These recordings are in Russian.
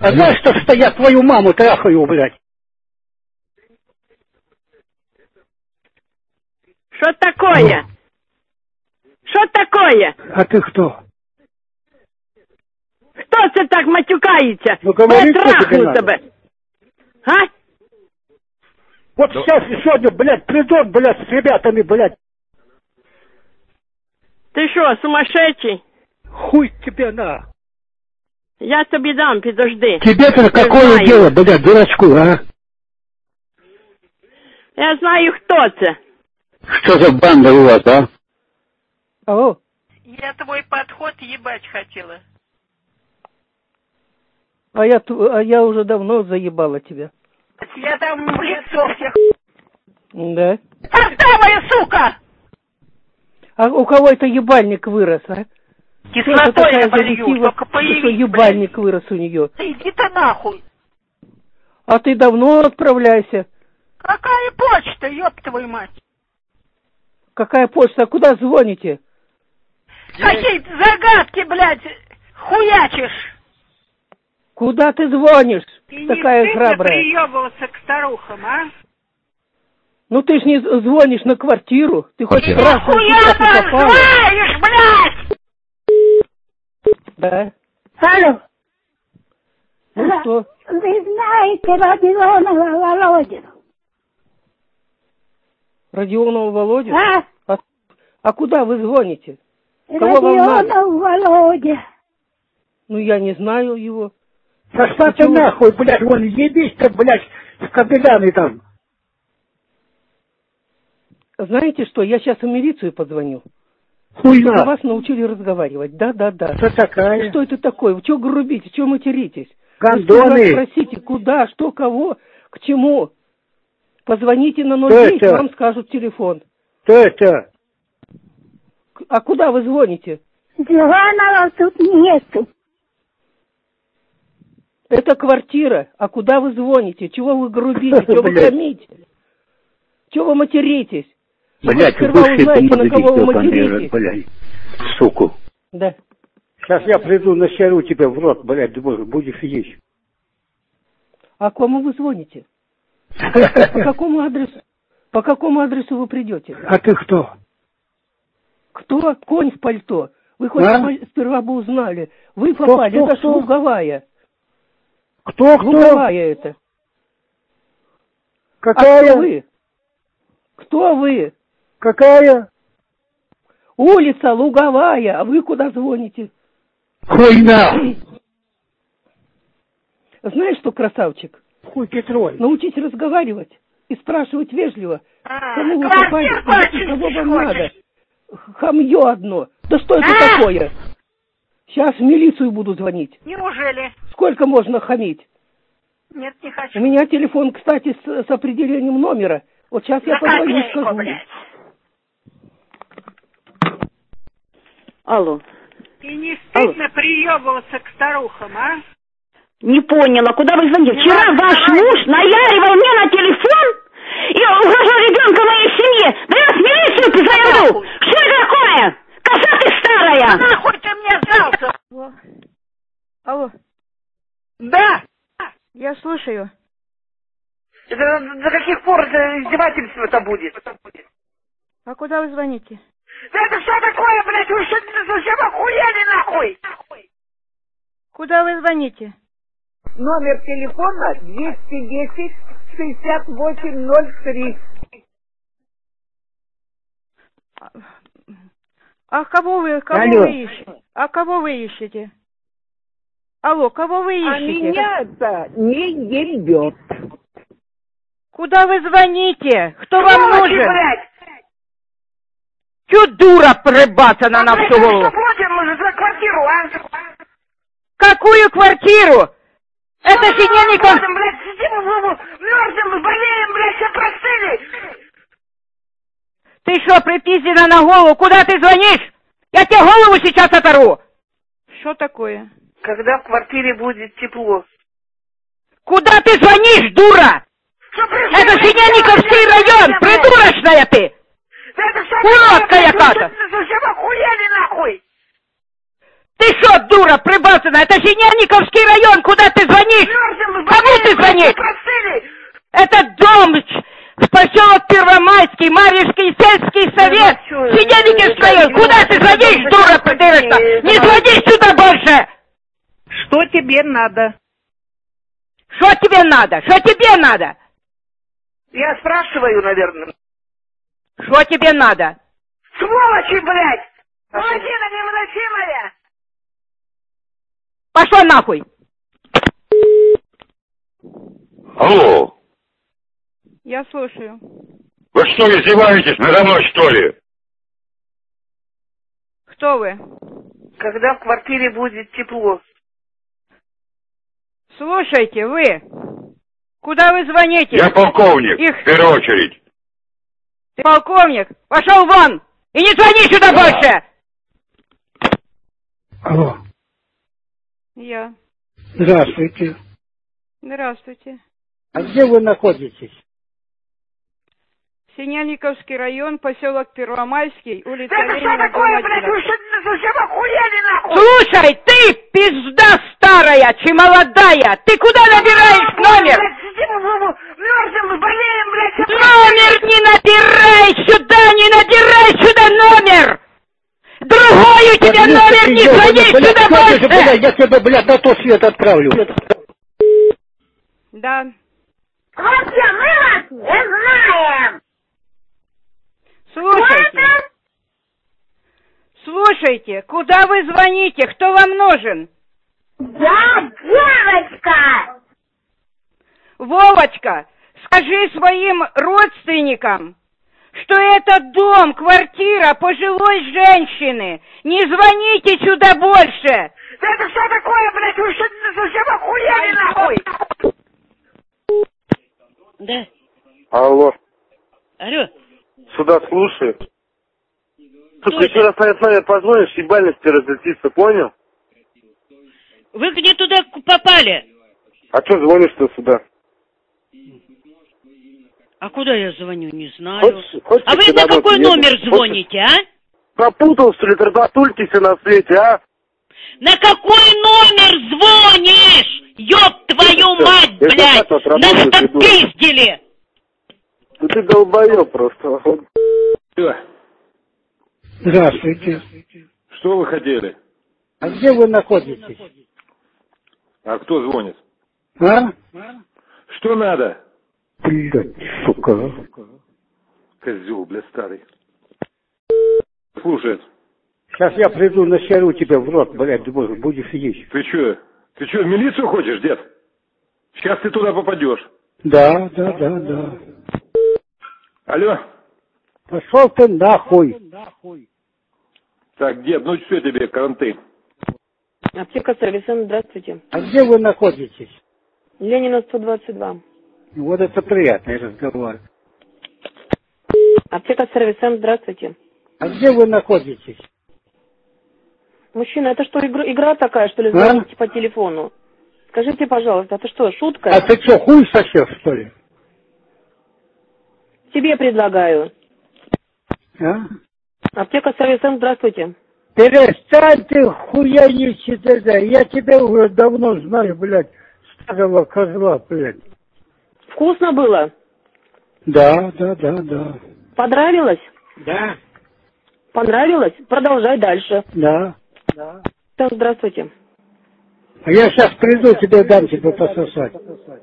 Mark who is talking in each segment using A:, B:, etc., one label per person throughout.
A: А знаешь, что я твою маму трахаю, блядь?
B: Что такое? Что такое?
A: А ты кто?
B: Кто це так матюкається?
A: Ну, говори,
B: я трахну тебе. А?
A: Вот сейчас сегодня, блядь, придет, блядь, с ребятами, блядь.
B: Ти що, сумасшедший?
A: Хуй тебе на.
B: Я тобі дам, підожди.
A: Тебе-то какое дело, блядь, дурачку, а?
B: Я знаю, хто це.
A: Что за банда у вас, а?
C: Алло.
D: Я твой подход ебать хотела.
C: А я уже давно заебала тебя.
D: Я там в лицо всех.
C: Да.
D: Поставая, сука!
C: А у кого это ебальник вырос, а?
D: Кислотой я полью, только появись,
C: что ебальник вырос у нее.
D: Иди-то нахуй.
C: А ты давно отправляйся.
D: Какая почта, ёб твою мать?
C: Какая почта? А куда звоните?
D: Какие загадки, блядь, хуячишь?
C: Куда ты звонишь?
D: И
C: такая
D: не стыдно
C: храбрая?
D: приёбываться к старухам, а?
C: Ну ты ж не звонишь на квартиру. Ты хоть
D: Ты
C: раз
D: нахуя там знаешь, блядь?
C: Да.
E: Алло.
C: Ну что?
E: Вы знаете Родионова Володину?
C: Родионова Володю?
E: А?
C: А куда вы звоните? Кого вам надо?
E: Родионов Володя.
C: Ну я не знаю его.
A: Пошла ты нахуй, блядь, вон ебись-то, блядь, с кабелями там.
C: Знаете что, я сейчас в милицию позвоню.
A: Хуйна.
C: Чтобы вас научили разговаривать. Да.
A: Кто такая?
C: Что это такое? Вы что грубите? Чего материтесь?
A: Гондоны.
C: Вы спросите, куда, что, кого, к чему. Позвоните на 09, вам скажут телефон.
A: Кто это?
C: А куда вы звоните?
E: Диванова тут нету.
C: Это квартира. А куда вы звоните? Чего вы грубите? Чего вы хамите? Чего вы материтесь?
A: Блядь,
C: сперва узнаете, на кого вы материтесь.
A: Блядь, суку.
C: Да.
A: Сейчас я приду, насеру тебя в рот, блядь, будешь есть.
C: А кому вы звоните? По какому адресу? По какому адресу вы придете?
A: А ты кто?
C: Кто? Конь в пальто. Вы хоть сперва бы узнали. Вы
A: Кто,
C: попали,
A: кто,
C: это
A: кто?
C: Луговая.
A: Кто?
C: Луговая это.
A: Какая?
C: А кто вы? Кто вы?
A: Какая?
C: Улица Луговая. А вы куда звоните?
A: Хуйна!
C: Знаешь что, красавчик?
A: Хуй Петрой.
C: Научись разговаривать и спрашивать вежливо. Кому вы
D: квартиру
C: попали? Кого вам
D: хочешь?
C: надо? Хамье одно. Да что это такое? Сейчас в милицию буду звонить.
D: Неужели?
C: Сколько можно хамить?
D: Нет, не хочу.
C: У меня телефон, кстати, с определением номера. Вот сейчас я позвоню и скажу.
D: Блядь.
B: Алло.
D: И не стыдно приёбываться к старухам, а?
B: Не поняла, куда вы звоните? Вчера ваш муж наяривал мне на телефон и угрожал ребенка моей семье. Да я в милицию позову! Что это такое? Коса ты старая!
D: Нахуй ты мне сдался?
F: Алло,
D: Да!
F: я слушаю.
D: До каких пор это издевательство-то будет?
F: А куда вы звоните?
D: Да это что такое, блядь? Вы что совсем охуели, нахуй?
F: Куда вы звоните?
D: Номер телефона 210-6803.
F: А кого вы ищете? А кого вы ищете? Алло, кого вы ищете?
D: А меня это не ебет.
F: Куда вы звоните? Кто вам нужен?
D: Блядь?
F: Чё дура прибацана на всю голову?
D: Что платим мы за квартиру, а?
F: Какую квартиру? Это Синельников...
D: Блядь, сидим, мёртвым, болеем, блядь, все простыли.
F: Ты что, припиздена на голову? Куда ты звонишь? Я тебе голову сейчас оторву. Что такое?
D: Когда в квартире будет тепло?
F: Куда ты звонишь, дура? Это Синельниковский район, придурочная ты! Уродка яка-то!
D: Совсем охуели, нахуй!
F: Ты что, дура, прибацана? Это Синельниковский район, куда ты звонишь? Варежский сельский совет, сидельники втроем. Куда ты звонишь, дура подырочная? Не звони сюда больше!
G: Что тебе надо?
F: Что тебе надо? Что тебе надо?
D: Я спрашиваю, наверное.
F: Что тебе надо?
D: Сволочи, блядь! Молодина невыносимая!
F: Пошел нахуй!
H: Алло!
F: Я слушаю.
H: Вы что, издеваетесь надо мной, что ли?
F: Кто вы?
D: Когда в квартире будет тепло?
F: Слушайте, вы. Куда вы звоните?
H: Я полковник, в первую очередь.
F: Ты полковник? Пошел вон! И не звони сюда больше!
A: Алло.
F: Я.
A: Здравствуйте.
F: Здравствуйте.
A: А где вы находитесь?
F: Синельниковский район, поселок Первомайский, улица
D: Это что
F: Ленина,
D: такое,
F: дом
D: блядь?
F: 11.
D: Вы что, совсем охуели, нахуй?
F: Слушай, ты пизда старая, чи молодая, ты куда набираешь номер?
D: Мерзнем, болеем, блядь.
F: Номер не набирай сюда, не набирай сюда номер! Другой у тебя номер, не звони сюда больше!
A: Я тебя, блядь, на тот свет отправлю.
F: Да.
E: Хлопцы, мы вас не знаем.
F: Слушайте, куда вы звоните? Кто вам нужен?
E: Я девочка.
F: Вовочка, скажи своим родственникам, что это дом, квартира пожилой женщины. Не звоните сюда больше.
D: Это что такое, блядь? Вы что, совсем охуели, нахуй?
I: Да.
J: Алло.
I: Алло.
J: Сюда слушай. Слушай, еще раз на номер позвонишь, ебальность тебе разлетится, понял?
I: Вы где туда попали?
J: А что звонишь-то сюда?
I: А куда я звоню, не знаю.
J: Хочешь,
I: а вы на какой номер звоните, а?
J: Пропутал, что ли, трататульки все на свете, а?
I: На какой номер звонишь? Ёб твою мать, блядь! Нас там пиздили!
J: Ну ты долбоёб просто.
A: Здравствуйте.
K: Что вы хотели?
A: А где вы находитесь?
K: А кто звонит?
A: А?
K: Что надо?
A: Блядь, сука.
K: Козел, блядь, старый. Слушай.
A: Сейчас я приду, насеру тебя в рот, блядь, будешь есть.
K: Ты что, в милицию хочешь, дед? Сейчас ты туда попадешь.
A: Да.
K: Алло?
A: Пошел ты нахуй.
K: Так, дед, ну что тебе, карантин?
C: Аптека Сервисан, здравствуйте.
A: А где вы находитесь?
C: Ленина, 122.
A: Вот это приятный разговор.
C: Аптека Сервисан, здравствуйте.
A: А где вы находитесь?
C: Мужчина, это что, игра такая, что ли, звоните по телефону? Скажите, пожалуйста, это что, шутка?
A: А ты что, хуй сосешь, что ли?
C: Тебе предлагаю.
A: А?
C: Аптека Сервисан, здравствуйте.
A: Перестань ты хуяничать, я тебя уже давно знаю, блядь, старого козла, блядь.
C: Вкусно было?
A: Да.
C: Понравилось?
A: Да.
C: Понравилось? Продолжай дальше.
A: Да.
C: Так, здравствуйте.
A: А я сейчас приду, тебе дам тебе пососать.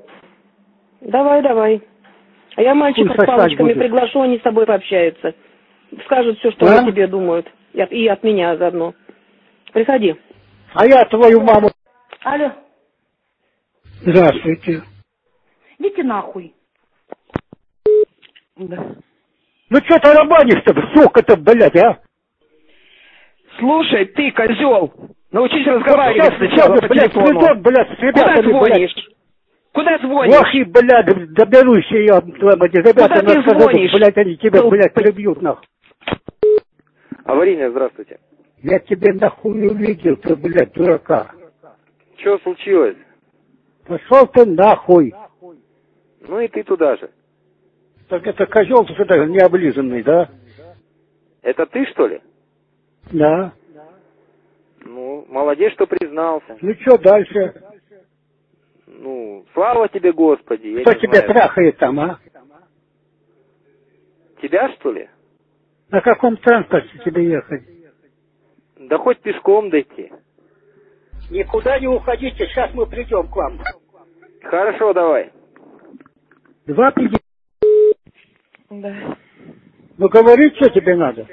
C: Давай. А я мальчиков с палочками приглашу, они с тобой пообщаются. Скажут все, что они тебе думают. И от меня заодно. Приходи.
A: А я твою маму...
C: Алло.
A: Здравствуйте.
C: Идите нахуй.
A: Да. Ну что ты романишь-то, сука-то, блядь, а?
F: Слушай, ты, козел, научись разговаривать сначала по телефону.
A: Придет, блядь, с ребятами,
F: куда звонишь?
A: Блядь.
F: Куда звонишь?
A: Ох и, блядь, доберусь я, ребята,
F: куда ты звонишь?
A: блядь, они тебя, блядь, прибьют, нахуй.
J: Аварийная, здравствуйте.
A: Я тебе нахуй увидел, ты, блядь, дурака.
J: Что случилось?
A: Пошел ты нахуй.
J: Ну и ты туда же.
A: Так это козел ты сюда не облизанный, да?
J: Это ты, что ли?
A: Да.
J: Ну, молодец, что признался.
A: Ну что дальше?
J: Ну, слава тебе, Господи.
A: Кто тебя трахает там, а?
L: Тебя, что ли?
A: На каком транспорте тебе ехать?
L: Да хоть пешком дойти.
A: Никуда не уходите, сейчас мы придем к вам.
L: Хорошо, давай.
A: 2,50.
C: Да.
A: Ну говори, что тебе надо.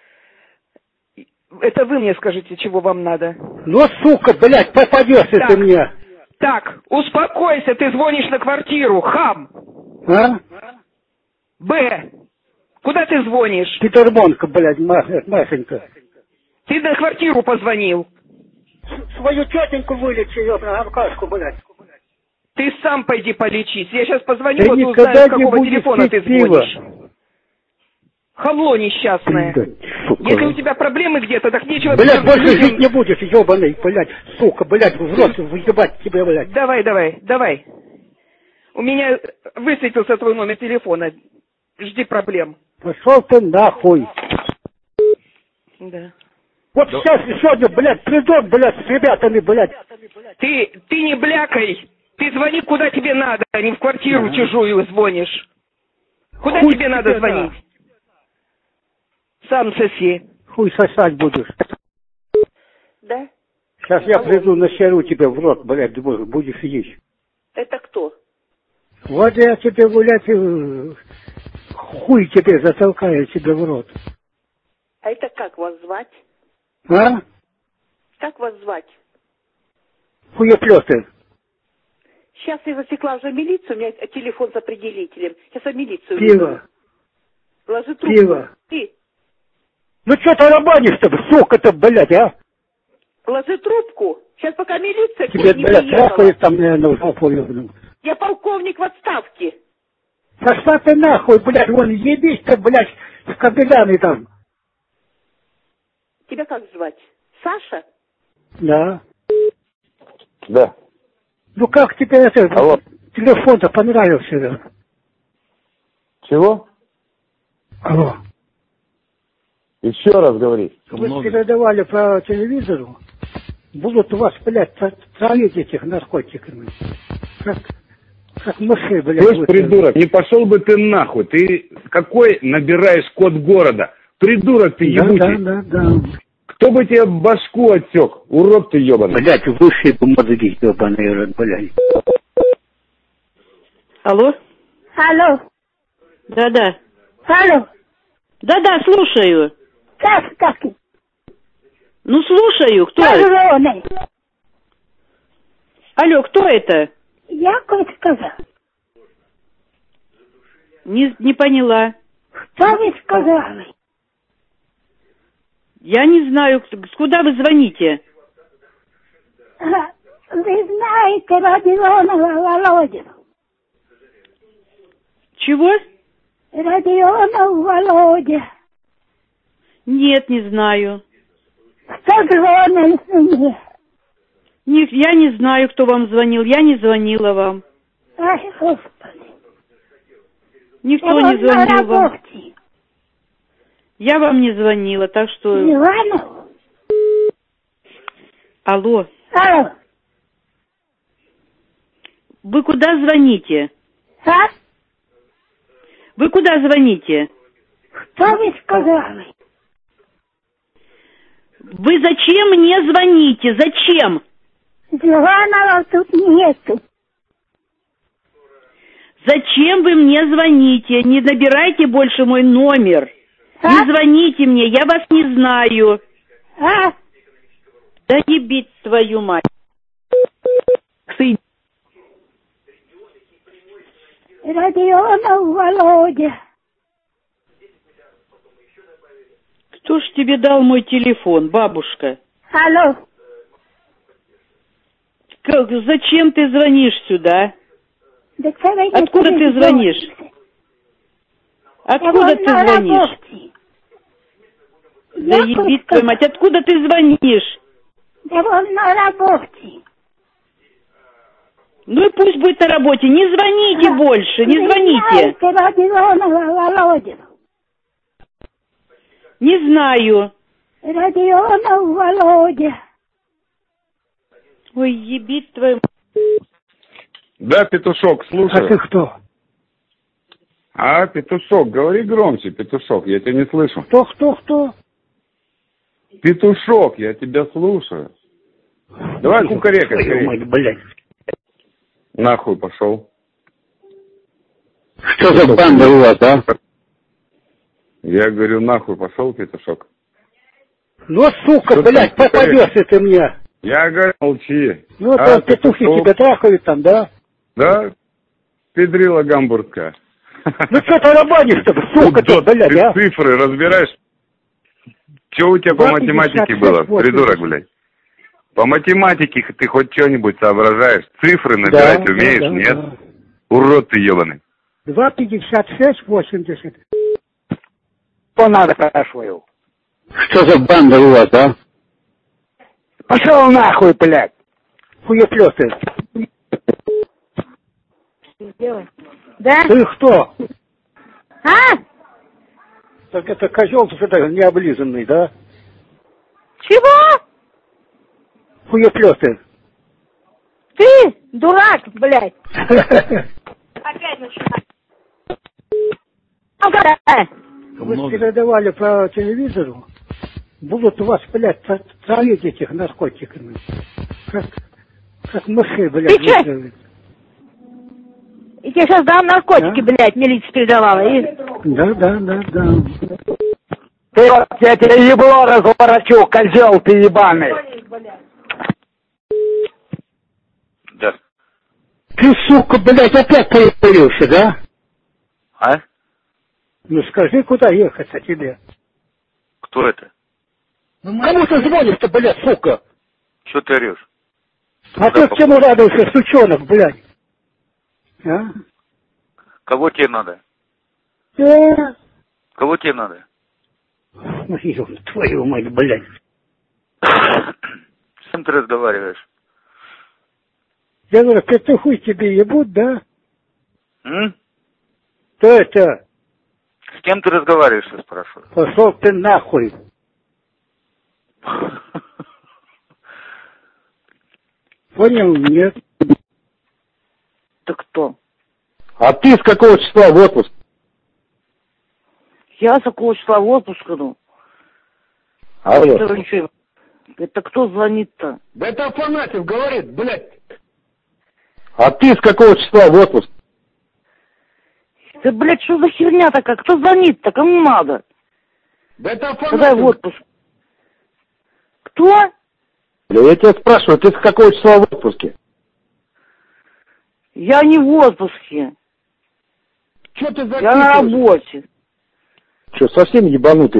F: Это вы мне скажите, чего вам надо.
A: Ну, сука, блядь, попадешься ты мне.
F: Так, успокойся, ты звонишь на квартиру, хам.
A: А?
F: Б. Куда ты звонишь?
A: Петербонка, блядь, Машенька.
F: Ты на квартиру позвонил.
A: Свою тетеньку вылечи, ёбаную алкашку, блядь.
F: Ты сам пойди полечись. Я сейчас позвоню,
A: Ты
F: вот
A: никогда
F: узнаю, с
A: не
F: какого
A: будешь
F: телефона ты
A: пить пиво.
F: звонишь. Хамло несчастное. Если у тебя проблемы где-то, так нечего...
A: Блядь, больше жить не будешь, ёбаный, блядь, сука, блядь, в рот выебать тебе, блядь.
F: Давай. У меня высветился твой номер телефона. Жди проблем.
A: Пошел ты нахуй.
F: Да.
A: Вот сейчас сегодня, блядь, придут, блядь, с ребятами, блядь.
F: Ты не блякай. Ты звони куда тебе надо, а не в квартиру чужую звонишь. Куда
A: Хуй
F: тебе надо звонить? Сам соси.
A: Хуй сосать будешь.
C: Да?
A: Сейчас я приду, насеру тебе в рот, блядь, будешь есть.
C: Это кто?
A: Вот я тебе, блядь, хуй тебе затолкаю тебе в рот.
C: А это как вас звать?
A: А?
C: Как вас звать?
A: Хуеплёты.
C: Сейчас я засекла уже милицию, у меня телефон с определителем. Сейчас я милицию
A: Пиво.
C: вызову. Ложи трубку.
A: Пиво.
C: Ты.
A: Ну что ты рабанишь-то, сука-то, блядь, а?
C: Ложи трубку. Сейчас пока милиция
A: Тебе,
C: не
A: блядь,
C: приехала.
A: трахает там, наверное, в жопу ёбаную.
C: Я полковник в отставке.
A: Пошла ты нахуй, блядь, вон ебись-то, блядь, с кабелями там.
C: Тебя как звать? Саша?
A: Да.
H: Да.
A: Ну как тебе это,
H: Алло.
A: телефон-то понравился, да?
H: Чего?
A: Алло.
H: Еще раз говори.
A: Вы передавали по телевизору, будут у вас, блядь, травить этих наркотиками. Как мышей, блядь.
M: Слышь, придурок, не пошел бы ты нахуй. Ты какой набираешь код города? Придурок ты ебучий.
A: Да.
M: Кто бы тебе башку отсек? Урод ты ебаный.
A: Блядь, высшие мозги ебаные, рот, блядь.
B: Алло?
E: Алло.
B: Да-да.
E: Алло.
B: Да-да, слушаю.
E: Как?
B: Ну, слушаю. Кто?
E: Позвони.
B: Алло, кто это?
E: Я как сказал.
B: Не поняла.
E: Что вы сказали?
B: Я не знаю, куда вы звоните.
E: Вы знаете Родионова Володину?
B: Чего?
E: Родионов Володя.
B: Нет, не знаю.
E: Кто звонил мне?
B: Я не знаю, кто вам звонил. Я не звонила вам.
E: Ай, Господи.
B: Никто не звонил вам. Я вам не звонила, так что...
E: Иванов?
B: Алло.
E: Алло.
B: Вы куда звоните?
E: А?
B: Вы куда звоните?
E: Что вы сказали?
B: Вы зачем мне звоните? Зачем?
E: Иванова тут нету.
B: Зачем вы мне звоните? Не набирайте больше мой номер.
E: А?
B: Не звоните мне, я вас не знаю.
E: А?
B: Да ебить твою мать.
E: Родионов Володя.
B: Кто ж тебе дал мой телефон, бабушка?
E: Алло.
B: Зачем ты звонишь сюда?
E: Да
B: откуда ты звонишь? Откуда ты звонишь? Да ебить твою мать, откуда ты звонишь?
E: Да он на работе.
B: Ну и пусть будет на работе. Не звоните больше, не звоните.
E: Родионова Володину.
B: Не знаю.
E: Родионов Володя.
B: Ой, ебить твою...
M: Да, петушок, слушай.
A: А ты кто?
M: А, петушок, говори громче, петушок, я тебя не слышу.
A: Кто?
M: Петушок, я тебя слушаю. Давай кукарекай скорее.
A: Блядь.
M: Нахуй пошел.
N: Что за банда у вас, а?
M: Я говорю, нахуй пошел, петушок.
A: Ну, сука, что блядь, попадешься ты мне.
M: Я говорю, молчи.
A: Ну, там петухи тебя трахают там, да?
M: Да, педрила гамбургская.
A: Ну, что ты рабанишь-то, сука ты, блядь,
M: ты
A: а?
M: цифры разбираешь? Что у тебя по математике было, придурок, блядь? По математике ты хоть что-нибудь соображаешь? Цифры набирать умеешь, нет? Да. Урод ты ебаный.
A: 2,56,80.
N: Что надо, спрашиваю? Что за банда у вас, а? Пошел нахуй, блядь!
A: Хуеплёты.
B: Да?
A: Ты кто?
B: А?
A: Так это козел что-то необлизанный, да?
B: Чего?
A: Хуеплёты.
B: Ты дурак, блядь. Опять начинаешь.
A: Вы передавали по телевизору, будут у вас, блядь, травить этих наркотиками. Как мышей, блядь.
B: Ты че? Я тебе сейчас дам наркотики, блядь, милиция передавала.
A: Да.
N: Ты вот, я тебе ебло разворочу, козел ты ебаный.
K: Да.
A: Ты, сука, блядь, опять появился, да?
K: А?
A: Ну скажи, куда ехать-то тебе?
K: Кто это?
A: Кому ты звонишь-то, блядь, сука?
K: Что ты орешь?
A: А ты к чему радуешься, сучонок, блядь? А?
K: Кого тебе надо? Кого тебе надо?
A: Ну, твою мать, блядь.
K: С кем ты разговариваешь?
A: Я говорю, петухуй тебе ебут, да? Кто это?
K: С кем ты разговариваешь, я спрашиваю?
A: Пошел ты нахуй. Понял? Нет.
B: Ты кто?
N: А ты с какого числа в отпуск?
B: Я с какого числа в отпуск иду? Это кто звонит-то?
N: Да это Афанасьев говорит, блядь. А ты с какого числа в отпуск?
B: Да, блядь, что за херня такая? Кто звонит-то? Кому надо?
N: Да это Афанасьев.
B: Когда в отпуск? Кто?
N: Бля, я тебя спрашиваю, ты с какого числа в отпуске?
B: Я не в отпуске.
N: Че ты записываешь?
B: Я на работе.
N: Че, совсем ебанутый?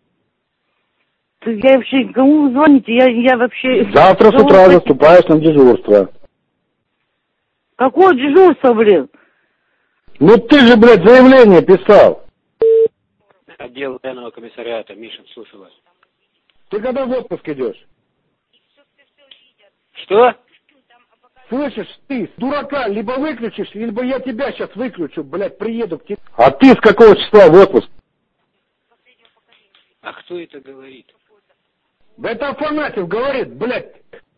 B: Я вообще, кому вы звоните? Я вообще...
N: Завтра с утра заступаешь на дежурство.
B: Какое дежурство, блин?
N: Ну ты же, блядь, заявление писал.
O: Отдел военного комиссариата, Мишин, слушаю вас.
N: Ты когда в отпуск идешь?
O: Что?
N: Слышишь, ты, дурака, либо выключишь, либо я тебя сейчас выключу, блядь, приеду к тебе. А ты с какого числа в отпуск?
O: А кто это говорит?
N: Да это Афанасьев говорит, блядь.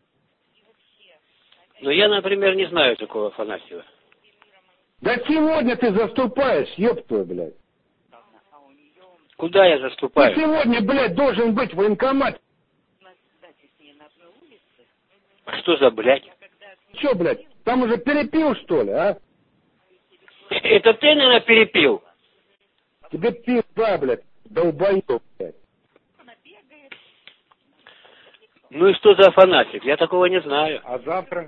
O: Но я, например, не знаю такого Афанасьева.
N: Да сегодня ты заступаешь, ёб твою, блядь.
O: Куда я заступаю?
N: Ты сегодня, блядь, должен быть в военкомате.
O: Что за блядь?
N: Че, блядь, там уже перепил, что ли, а?
O: Это ты, наверное, перепил?
N: Тебе пизда, блядь, долбоёб, блядь.
O: Ну и что за Афанасьев? Я такого не знаю.
N: А завтра?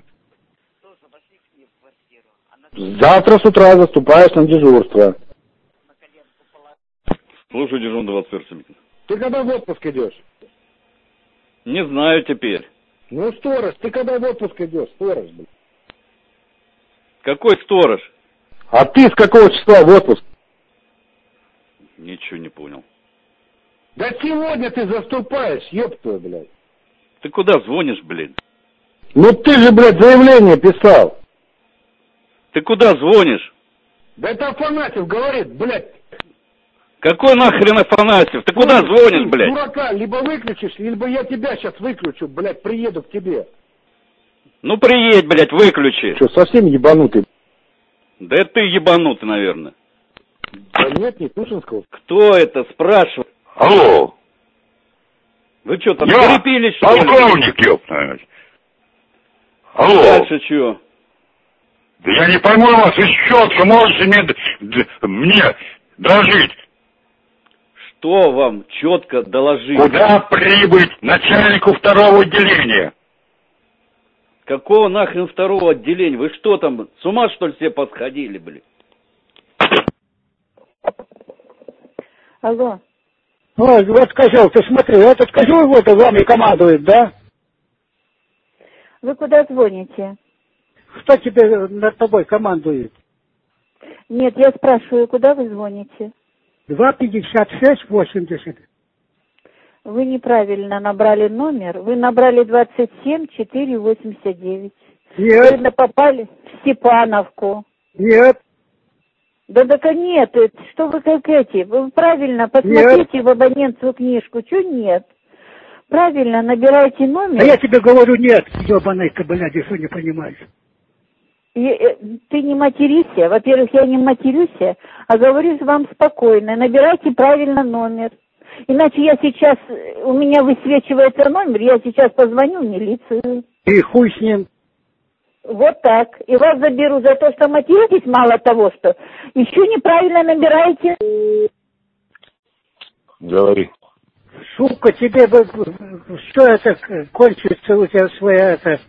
N: Завтра с утра заступаешь на дежурство.
K: Слушаю, дежурный 21.
N: Ты когда в отпуск идешь?
K: Не знаю теперь.
N: Ну, сторож, ты когда в отпуск идешь, сторож, блядь?
K: Какой сторож?
N: А ты с какого числа в отпуск?
K: Ничего не понял.
N: Да сегодня ты заступаешь, ёб твою, блядь.
K: Ты куда звонишь, блин?
N: Ну ты же, блядь, заявление писал.
K: Ты куда звонишь?
N: Да это Афанасьев говорит, блядь.
K: Какой нахрен Афанасьев? Ты куда звонишь, блядь?
N: Дурака, либо выключишь, либо я тебя сейчас выключу, блядь, приеду к тебе.
K: Ну приедь, блядь, выключи.
N: Что, совсем ебанутый?
K: Да это ты ебанутый, наверное.
H: Нет, не Тушинского.
L: Кто это спрашивает?
M: Алло.
L: Вы что, там
M: Я
L: перепились, что ли?
M: полковник, ёпта. Алло.
L: Дальше что?
M: Да я не пойму вас, вы четко можете мне доложить.
L: Что вам четко доложить?
M: Куда прибыть начальнику второго отделения?
L: Какого нахрен второго отделения? Вы что там, с ума что ли все подходили, блин?
A: Алло. Ой, вот козел, ты смотри, этот козел вот вами командует, да?
P: Вы куда звоните?
A: Кто тебе над тобой командует?
P: Нет, я спрашиваю, куда вы звоните?
A: 256-80.
P: Вы неправильно набрали номер. Вы набрали 27-4-89.
A: Нет.
P: Вы попали в Степановку.
A: Нет.
P: Да нет, что вы как эти? Вы правильно посмотрите
A: нет.
P: в абонентскую книжку. Чего нет? Правильно, набирайте номер.
A: А я тебе говорю нет, ебаный ты, блядь, что не понимаешь.
P: Ты не материся. Во-первых, я не матерюсь, а говорю вам спокойно. Набирайте правильно номер. Иначе у меня высвечивается номер, я сейчас позвоню в милицию.
A: И хуй с ним.
P: Вот так. И вас заберу за то, что материтесь, мало того, что еще неправильно набираете.
H: Говори.
A: Сука, тебе бы... Что это кончится у тебя своя это...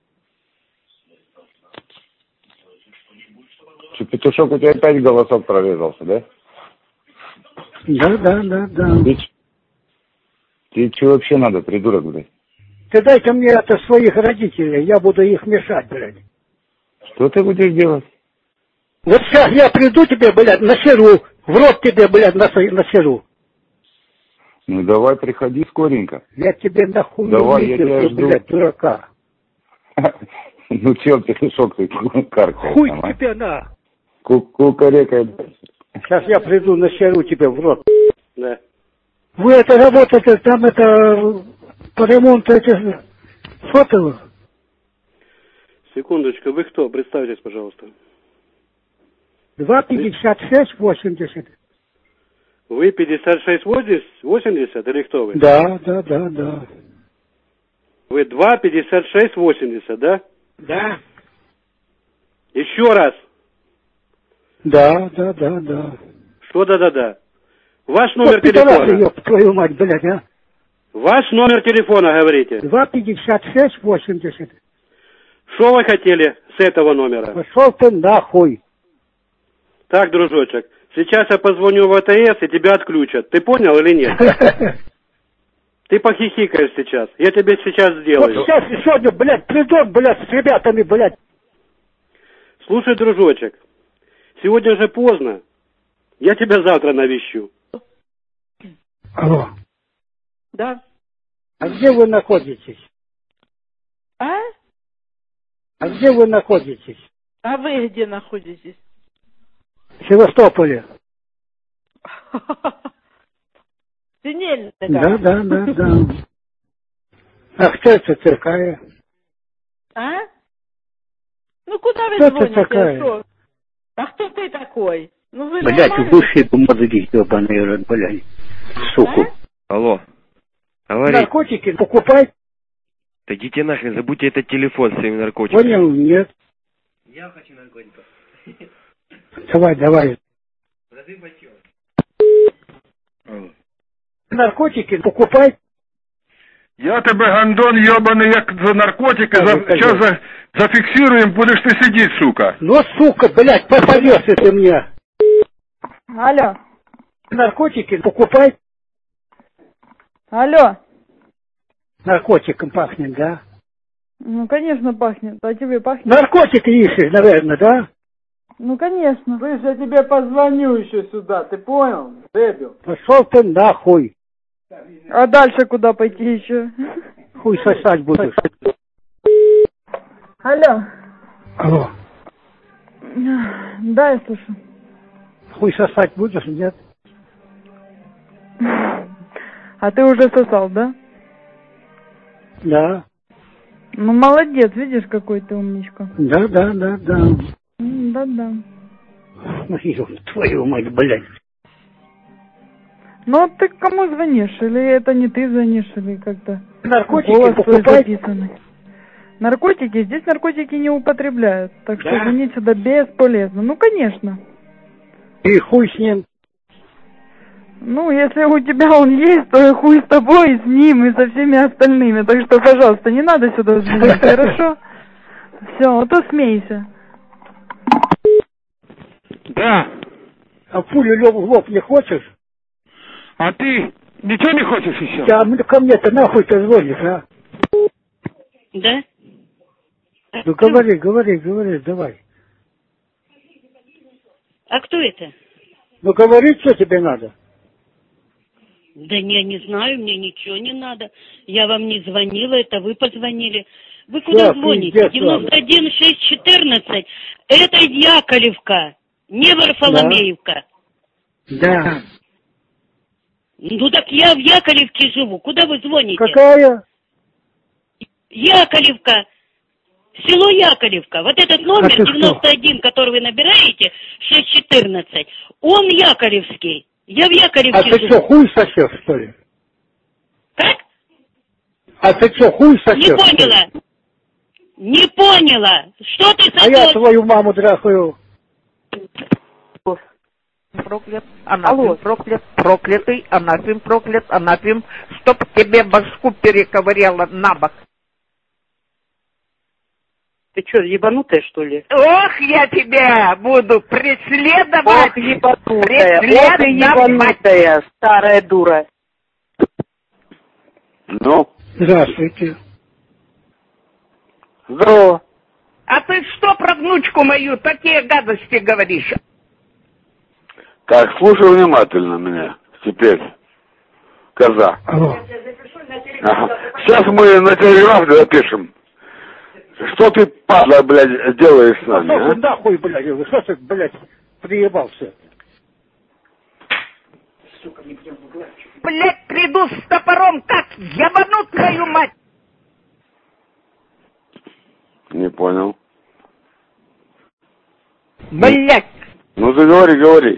H: Что, петушок, у тебя опять голосок прорезался, да?
A: Да.
H: Тебе что вообще надо, придурок, блядь?
A: Ты дай-ка мне это своих родителей, я буду их мешать, блядь.
H: Что ты будешь делать?
A: Вот сейчас я приду тебе, блядь, насеру, в рот тебе, блядь, насеру.
H: Ну давай, приходи скоренько.
A: Я тебе нахуй
H: давай,
A: не видел, ты, блядь, дурака.
H: Ну чё, петушок, ты каркаешь?
A: Хуй тебе на.
H: Кукарекай.
A: Сейчас я приду, насеру тебе в рот.
L: Да.
A: Вы это работаете, там это... по ремонту этих сотовых?
L: Секундочку, вы кто? Представьтесь, пожалуйста.
A: 256-80.
L: Вы 56-80 или кто вы?
A: Да.
L: Вы 256-80, да?
A: Да.
L: Еще раз.
A: Да.
L: Что да? Ваш номер телефона.
A: Ёб твою мать, блядь, а.
L: Ваш номер телефона, говорите.
A: 256-80.
L: Что вы хотели с этого номера?
A: Пошел ты нахуй.
L: Так, дружочек, сейчас я позвоню в АТС и тебя отключат. Ты понял или нет? Ты похихикаешь сейчас. Я тебе сейчас сделаю.
A: Вот сейчас сегодня, блядь, придут, блядь, с ребятами, блядь.
L: Слушай, дружочек, сегодня же поздно. Я тебя завтра навещу.
A: Алло.
P: Да.
A: А где вы находитесь?
P: А?
A: А где вы находитесь?
P: А вы где находитесь?
A: В Севастополе.
P: Синельная.
A: Да. А кто это такая?
P: А? Ну куда вы
A: кто
P: звоните?
A: Ты такая?
P: Что? А кто ты такой? Ну вы
A: блядь,
P: нормальный?
A: в уши мозги ебаные рот, блядь. Суку.
P: А?
Q: Алло. Говори.
A: Наркотики покупать?
Q: Да идите нахрен, забудьте этот телефон с своими наркотиками.
A: Понял, нет.
Q: Я хочу наркотиков.
A: Давай. Наркотики покупать?
K: Я тебе, гандон ебаний, як за наркотики, сейчас зафиксируем, будешь ты сидеть, сука.
A: Ну, сука, блядь, повесит ты мне.
P: Алло.
A: Наркотики покупать?
P: Алло.
A: Наркотиком пахнет, да?
P: Ну, конечно, пахнет. А тебе пахнет?
A: Наркотики ищешь, наверное, да?
P: Ну, конечно.
R: Слышь, я тебе позвоню еще сюда, ты понял, дебил?
A: Пошел ты нахуй.
P: А дальше куда пойти еще?
A: Хуй сосать будешь.
P: Алло.
A: Алло.
P: Да, я слушаю.
A: Хуй сосать будешь, нет?
P: А ты уже сосал, да?
A: Да.
P: Ну, молодец, видишь, какой ты умничка.
A: Да.
P: Да.
A: Ну, твою мать, блядь.
R: Ну, ты кому звонишь? Или это не ты звонишь, или как-то...
A: Наркотики покупать?
R: Наркотики? Здесь наркотики не употребляют. Так что
A: Да?
R: звонить сюда бесполезно. Ну, конечно.
A: И хуй с ним.
R: Ну, если у тебя он есть, то и хуй с тобой, и с ним, и со всеми остальными. Так что, пожалуйста, не надо сюда звонить, хорошо? Все, а то смейся.
K: Да.
A: А пулю в лоб не хочешь?
K: А ты ничего не хочешь еще?
A: Да, ко мне-то нахуй ты звонишь, а?
I: Да?
A: Ну говори, давай.
I: А кто это?
A: Ну говори, что тебе надо.
I: Да не знаю, мне ничего не надо. Я вам не звонила, это вы позвонили. Вы куда звоните? 91614. Это Яковлевка, не Варфоломеевка.
A: Да.
I: Ну так я в Яковлевке живу. Куда вы звоните?
A: Какая?
I: Яковлевка. Село Яковлевка. Вот этот номер 91, который вы набираете, 614, он яковлевский. Я в Яковлевке живу.
A: А ты что, хуй сосешь, что ли?
I: Как?
A: А ты что, хуй сосешь?
I: Не поняла. Не поняла. Что ты сосешь?
A: А я твою маму трахаю.
F: Проклят, анафем проклят, проклятый, анафем проклят, анафем, чтоб тебе башку перековыряло на бок.
C: Ты что, ебанутая, что ли?
F: Ох, я тебя буду преследовать!
C: Ох, ебанутая, старая дура.
H: Ну?
A: Здравствуйте.
H: Здорово.
F: А ты что про внучку мою такие гадости говоришь?
H: Так, слушай внимательно меня теперь, коза.
A: Алло.
H: Ага. Сейчас мы на телеграф запишем. Что ты, падла, блядь, делаешь с нами,
A: а? Нахуй, блядь, что ты, блядь, приебался?
F: Сука, не прям в глаз. Блядь, приду с топором, как ебану твою мать!
H: Не понял.
F: Блядь!
H: Ну ты говори.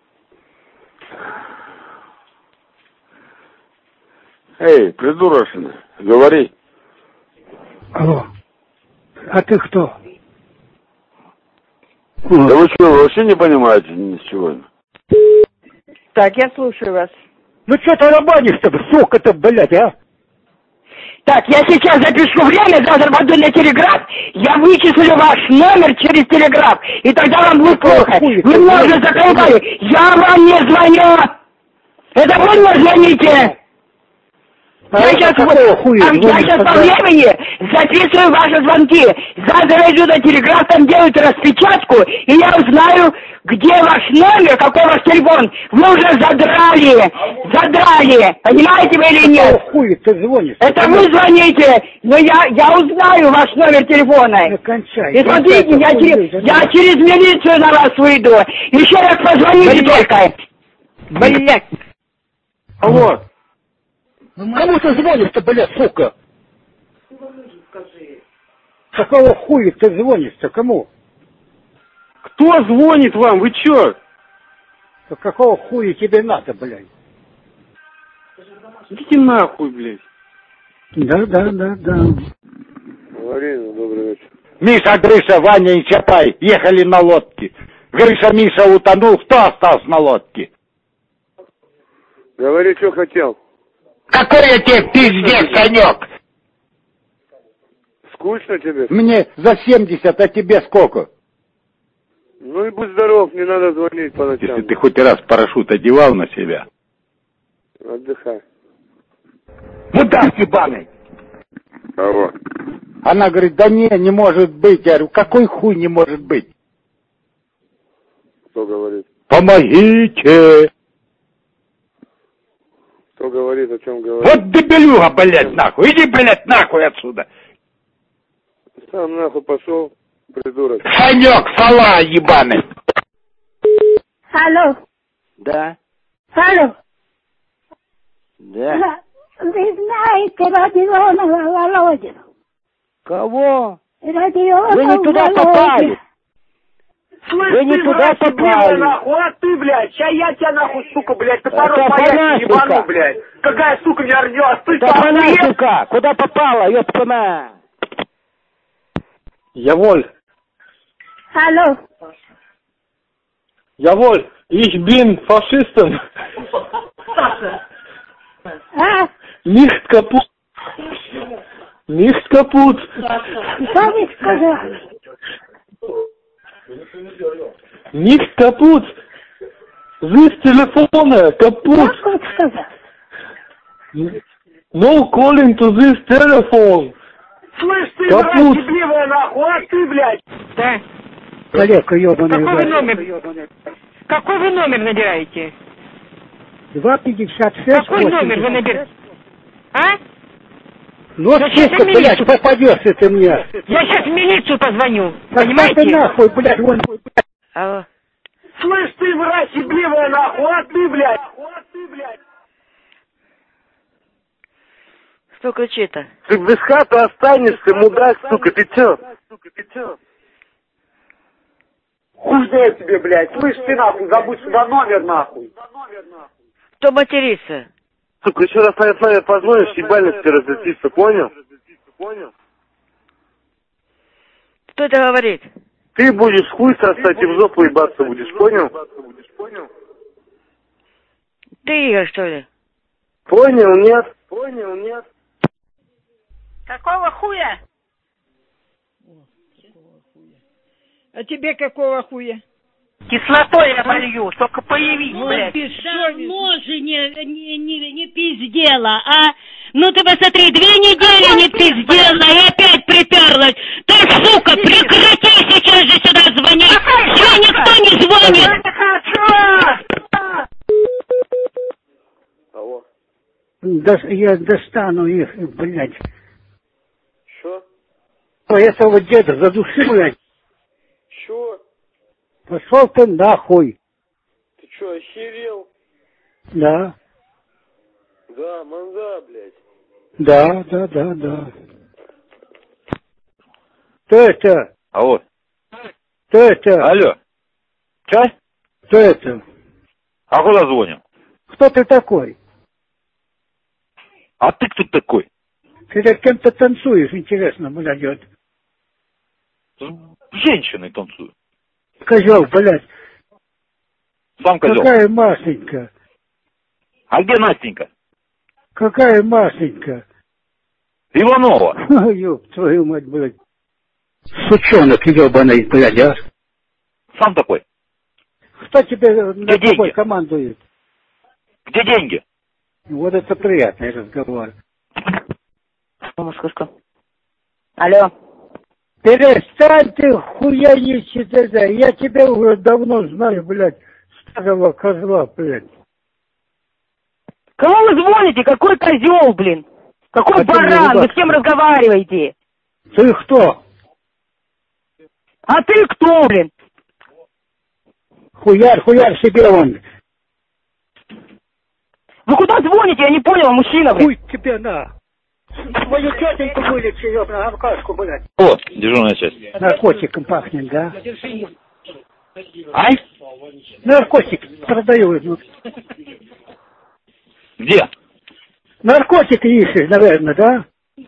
H: Эй, придурочный, говори.
A: Алло. А ты кто?
H: Да вы что, вообще не понимаете ничего?
C: Так, я слушаю вас.
A: Ну что ты рабанишь-то, сука-то, блядь, а?
F: Так, я сейчас запишу время, завтра пойду на телеграф, я вычислю ваш номер через телеграф, и тогда вам будет плохо. Вы меня уже заколебали, я вам не звоню! Это вы мне звоните! Я сейчас по времени записываю ваши звонки. Завтра иду на телеграф, там делают распечатку, и я узнаю, где ваш номер, какой ваш телефон. Вы уже задрали. Понимаете вы или нет?
A: Хуй ты звонишь?
F: Это вы звоните, но я узнаю ваш номер телефона. И смотрите, я через милицию на вас выйду. Еще раз позвоните только.
A: Блять. Алло. Кому ты звонишь-то, блядь, сука? Какого хуя ты звонишь-то, кому?
L: Кто звонит вам, вы чё?
A: Какого хуя тебе надо, блядь?
L: Идите нахуй, блядь.
A: Да.
H: Марина, добрый вечер.
N: Миша, Гриша, Ваня и Чапай ехали на лодке. Гриша, Миша утонул, кто остался на лодке?
H: Говори, что хотел.
N: Какой я тебе пиздец, Санек?
H: Скучно тебе?
N: Мне за 70, а тебе сколько?
H: Ну и будь здоров, не надо звонить по ночам.
N: Если ты хоть раз парашют одевал на себя.
H: Отдыхай.
N: Мудак ебаный!
H: Кого?
N: Она говорит, да не может быть. Я говорю, какой хуй не может быть?
H: Кто говорит?
N: Помогите!
H: Кто говорит, о чем говорит?
N: Вот дебилюга, блядь, нахуй! Иди, блядь, нахуй отсюда!
H: Сам нахуй пошел, придурок.
N: Санек, сала ебаный!
E: Алло.
N: Да.
E: Алло.
N: Да.
E: Вы знаете Родионова Володину?
N: Кого?
E: Родионова
N: Вы не туда
E: Володину.
N: попали. Вы
F: Ты не туда попал.
D: Нахуй, а ты, блядь, ща я тебя нахуй, сука, блядь, топором поехал, ебану, блядь. Какая сука меня рвет, ты
F: что, сука, куда попала, ёпта.
L: Jawohl.
P: Hallo.
L: Jawohl, ich bin Faschisten. Nicht kaputt. Nicht kaputt.
P: Что вы сказали?
L: Nicht kaputt. Здесь телефоны капут.
P: Как вы сказали?
L: No calling to this telephone.
D: Слышь, ты, мразь ебливая, нахуй, а ты, блядь.
I: Да.
A: Коллега ебаный.
I: Какой вы номер? Какой вы номер набираете?
A: 256.
I: Какой номер вы набираете? А?
A: Ну, сука, блядь, попадешься ты мне.
I: Я сейчас в милицию позвоню.
A: Понимаете? Ты нахуй, блядь, вон.
I: Алло.
D: Слышь, ты, мразь ебливая, нахуй, а ты, блядь.
I: Что кричит-то?
J: Ты без хаты останешься, мудак, сука, ты чё?
D: Хуй знает тебе, блядь. Слышь, ты, нахуй, забудь сюда номер, нахуй.
I: Кто матерится?
J: Сука, еще раз на номер позвонишь, ебальность тебе разлетится, понял?
I: Кто это говорит?
J: Ты будешь хуй сосать и в жопу ебаться будешь, понял?
I: Ты, Игорь, что ли?
J: Понял, нет?
G: Какого хуя? А тебе какого хуя?
F: Кислотой я полью, только появись, блядь.
I: Давно же не пиздела, а? Ну ты посмотри, 2 недели не пиздела и опять приперлась. Ты, сука, прекрати сейчас же сюда звонить. Все, никто не звонит.
J: Алло.
A: Я достану их, блядь.
J: Что?
A: Этого деда задуши, блядь.
J: Чё?
A: Пошел ты нахуй.
J: Ты чё, охерел?
A: Да.
J: Да, манза, блядь.
A: Да. Кто это?
S: Алло.
A: Кто это?
S: Алло. Чё?
A: Кто это?
S: А куда звоним?
A: Кто ты такой?
S: А ты кто такой?
A: Ты с кем-то танцуешь, интересно, блядь.
S: С женщиной танцую.
A: Козел, блядь.
S: Сам козел.
A: Какая Машенька?
S: А где Настенька?
A: Какая Машенька?
S: Иванова.
A: Ёб твою мать, блядь. Сучонок ебаный, блядь, а?
S: Сам такой.
A: Кто тебе на тобой командует?
S: Где деньги?
A: Вот это приятный разговор.
F: Московская. Алло.
A: Перестань ты хуяничать это. Я тебя уже давно знаю, блядь. Старого козла, блядь.
F: Кому вы звоните? Какой козел, блин? Какой баран? Вы с кем разговариваете?
A: Ты кто?
F: А ты кто, блин?
A: Хуяр себе он.
F: Вы куда звоните? Я не понял, мужчина, блин.
A: Хуй тебе на. Твою тетеньку вылечи, ёбаную, авкашку, блядь.
S: О, дежурная часть.
A: Наркотиком пахнет, да?
S: Ай?
A: Наркотик продают.
S: Где?
A: Наркотики ищешь, наверное, да?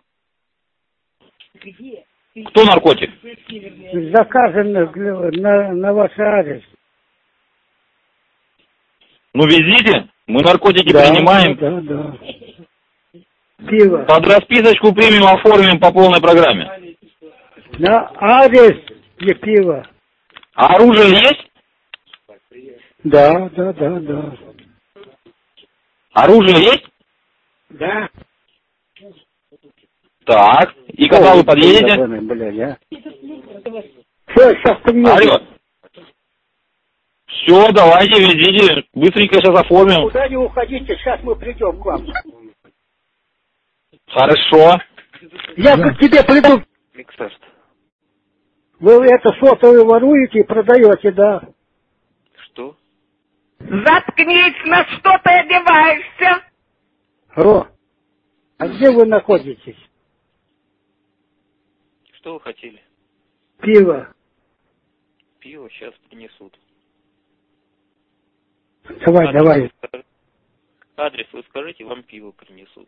S: Кто наркотик?
A: Заказан на ваш адрес.
S: Ну, везите. Мы наркотики принимаем.
A: Да. Пиво.
S: Под расписочку примем, оформим по полной программе.
A: На адрес и пиво.
S: А оружие есть?
A: Да.
S: Оружие есть?
A: Да.
S: Так. И когда вы подъедете?
A: Все, сейчас приеду.
S: Алло. Все, давайте, везите. Быстренько сейчас оформим.
A: Куда не уходите, сейчас мы придем к вам.
S: Хорошо.
A: Я к тебе приду. Вы это сотовые воруете и продаете, да?
S: Что?
G: Заткнись, на что ты одеваешься?
A: Ро, а где вы находитесь?
O: Что вы хотели?
A: Пиво.
O: пиво, сейчас принесут.
A: Давай, давай.
O: Адрес вы скажите, вам пиво принесут.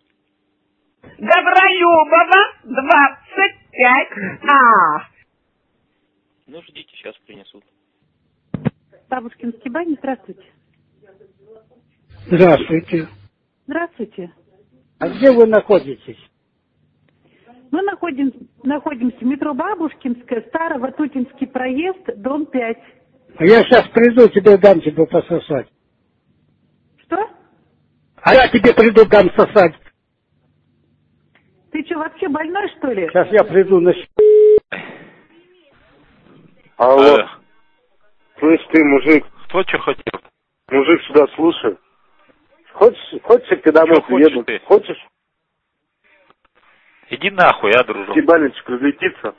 G: Добролюбова, 25А.
O: Ну, ждите, сейчас принесут.
T: Бабушкинский бани, здравствуйте.
A: Здравствуйте.
T: Здравствуйте.
A: А где вы находитесь?
T: Мы находимся в метро Бабушкинская, Староватутинский проезд, дом 5.
A: А я сейчас приду, тебе дам тебе пососать.
T: Что?
A: А я тебе приду, дам сосать.
T: Ты что, вообще больной, что ли?
A: Сейчас я приду на...
J: Алло. Слышь ты, мужик.
S: Кто что хотел?
J: Мужик, сюда слушай. Хочешь, я к тебе домой приеду? Хочешь?
S: Иди нахуй, а, дружок.
J: Ебальничек разлетится.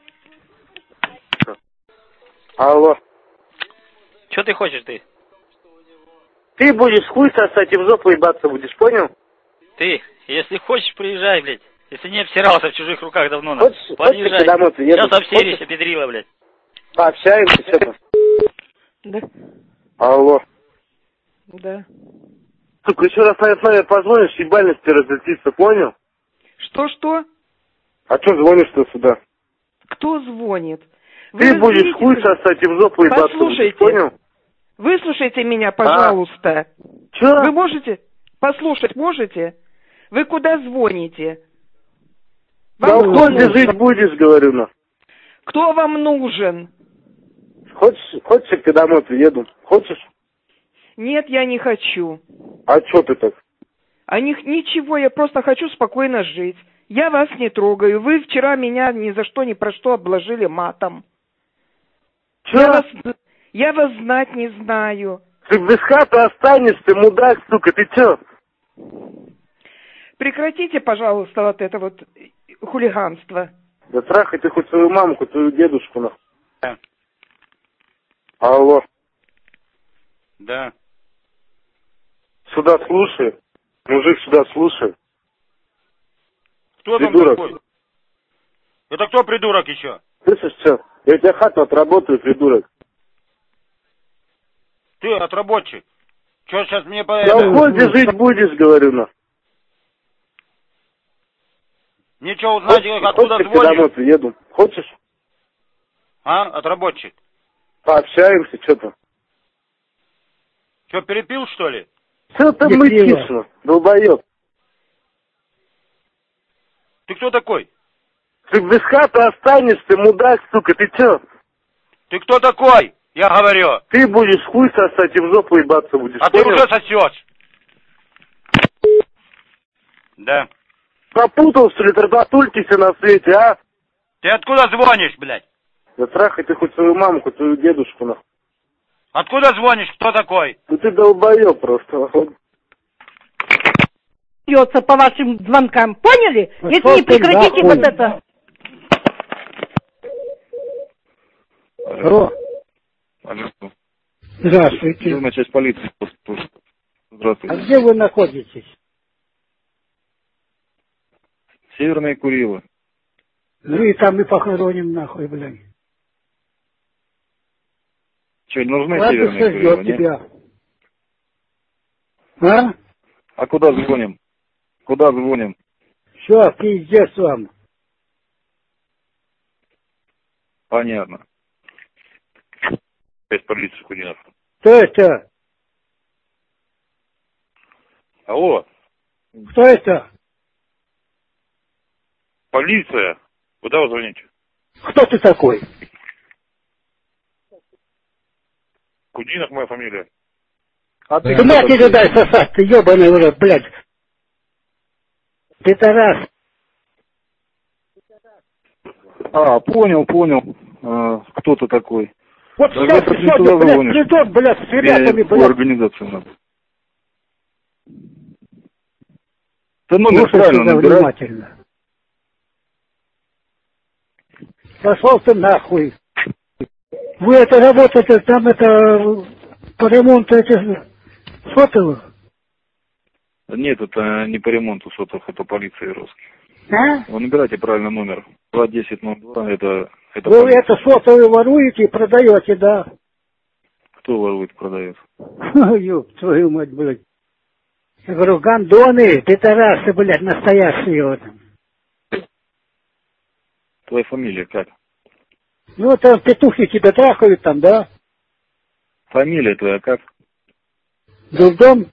J: Алло.
O: Что ты хочешь, ты?
J: Ты будешь хуй сосать и в жопу ебаться будешь, понял?
O: Ты, если хочешь, приезжай, блядь. Если не обсирался в чужих руках давно,
J: хочешь,
O: подъезжай.
J: Домой приеду?
O: Сейчас обсеришься, педрила, блядь.
J: Пообщаемся, что-то.
T: Да.
J: Алло.
T: Да.
J: Сука, еще раз на этот номер позвонишь, ебальность тебе разлетится, понял?
T: Что?
J: А что звонишь-то сюда?
T: Кто звонит?
J: Ты будешь хуй сосать и в жопу ебаться будешь, понял?
T: Выслушайте меня, пожалуйста.
J: Че?
T: Вы можете? Послушать можете? Вы куда звоните?
J: Да в городе жить будешь, говорю, на.
T: Кто вам нужен?
J: Хочешь, я к тебе домой приеду? Хочешь?
T: Нет, я не хочу.
J: А что ты так?
T: Ничего, я просто хочу спокойно жить. Я вас не трогаю. Вы вчера меня ни за что, ни про что обложили матом.
J: Че?
T: Я вас знать не знаю.
J: Ты без хаты останешься, мудак, сука, ты че?
T: Прекратите, пожалуйста, вот это вот хулиганство.
J: Да трахай ты хоть свою маму, хоть свою дедушку, нахуй. Да. Алло.
S: Да.
J: Сюда слушай. Мужик, сюда слушай.
S: Кто
J: придурок.
S: Там такой? Это кто придурок еще?
J: Слышишь, что? Я тебе хату отработаю, придурок.
S: Ты отработчик. Че сейчас мне по...
J: На уходе жить будешь, говорю, на.
S: Ничего узнать, откуда
J: звонишь?
S: Хочешь,
J: домой приеду. Хочешь?
S: А, отработчик?
J: Пообщаемся, что-то.
S: Че, перепил, что ли?
J: Что ты мытишь, долбоеб?
S: Ты кто такой?
J: Ты без хаты останешься, мудак, сука, ты че?
S: Ты кто такой? Я говорю.
J: Ты будешь хуй сосать и в жопу ебаться будешь,
S: А
J: понял?
S: ты уже сосешь. Да.
J: Попутал, что ли, трататульки все на свете, а?
S: Ты откуда звонишь, блядь?
J: Да трахай ты хоть свою маму, хоть свою дедушку, нахуй.
S: Откуда звонишь? Кто такой?
J: Ну ты долбоеб просто.
P: Бьется по вашим звонкам, поняли?
A: Ну,
P: если не прекратите вот это.
A: Алло. Здравствуйте.
S: Дежурная часть полиции. Здравствуйте.
A: А где вы находитесь?
S: Северные Курилы.
A: Ну и там и похороним нахуй, блядь.
S: Че, нужны
A: Ладно,
S: Северные Курилы, нет?
A: тебя. А?
S: А куда звоним? Куда звоним?
A: Все, пиздец вам.
S: Понятно. Часть полиции Кудинов.
A: Кто это?
S: Алло.
A: Кто это?
S: Полиция. Куда вы звоните?
A: Кто ты такой?
S: Кудинов моя фамилия.
A: А ты мать не дай сосать, ты ебаный в рот, блядь. Ты тарас.
S: А, понял. Кто ты такой?
A: Вот сейчас сегодня, блядь, придут, блядь, с ребятами, блядь.
S: Организацию надо. Ты номер
A: Слушай
S: правильно
A: сюда
S: набирай.
A: внимательно. Пошел ты нахуй. Вы это работаете, там это, по ремонту этих сотовых?
S: Нет, это не по ремонту сотовых, это полиция русских.
A: А?
S: Вы набирайте правильно номер. 21002, это Это
A: Вы
S: полиция.
A: это сотовые воруете и продаете, да?
S: Кто ворует, продает?
A: Ёб твою мать, блядь. Я говорю, гандоны, пидорасы, блядь, настоящие вот.
S: Твоя фамилия как?
A: Ну, там петухи тебя трахают там, да?
S: Фамилия твоя как?
A: Дурдом?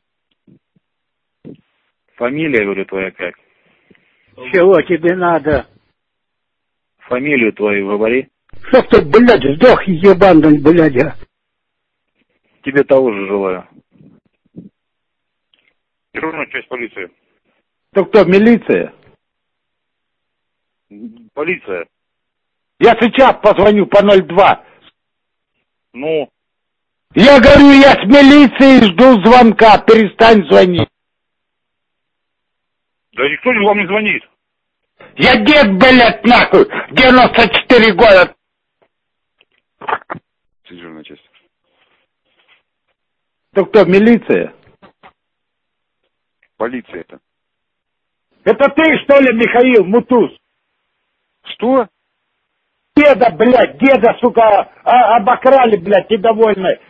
S: Фамилия, говорю, твоя как?
A: Чего тебе надо?
S: Фамилию твою говори.
A: Чтоб ты, блядь, сдох, ебаный, блядь, а.
S: Тебе того же желаю.
M: Дежурная часть полиции.
N: То кто, милиция?
M: Полиция.
N: Я сейчас позвоню по 02.
M: Ну?
N: Я говорю, я с милиции жду звонка, перестань звонить.
M: Да никто вам не звонит.
N: Я дед, блядь, нахуй, 94 года.
M: Дежурная часть.
N: То кто, милиция?
M: Полиция это.
N: Это ты, что ли, Михаил Мутуз?
M: Что?
N: Деда, блядь, деда, сука, обокрали, блядь, недовольны.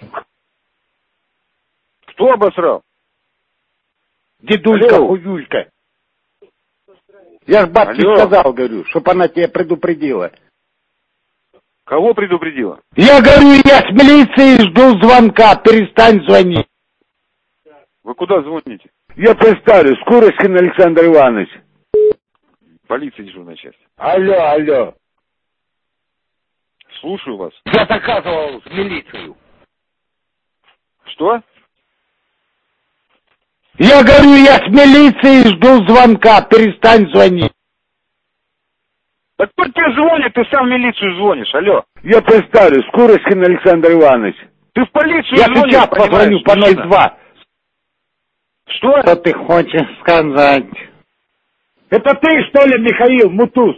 M: Кто обосрал?
N: Дедулька,
M: Алло.
N: хуюлька. Я ж бабке
M: Алло.
N: сказал, говорю, чтоб она тебя предупредила.
M: Кого предупредила?
N: Я говорю, я с милиции жду звонка, перестань звонить.
M: Вы куда звоните?
N: Я представлю, Скурочкин Александр Иванович.
M: Полиция, дежурная часть.
N: Алло.
M: Слушаю вас.
N: Я заказывал в милицию.
M: Что?
N: Я говорю, я с милиции жду звонка, перестань звонить.
M: Да кто тебе звонит, ты сам в милицию звонишь, алло.
N: Я представлю, Скурочкин Александр Иванович.
M: Ты в полицию
N: Я
M: звонишь,
N: сейчас позвоню по
M: мужчина.
N: 02.
M: Что?
N: Что ты хочешь сказать? Это ты, что ли, Михаил Мутуз?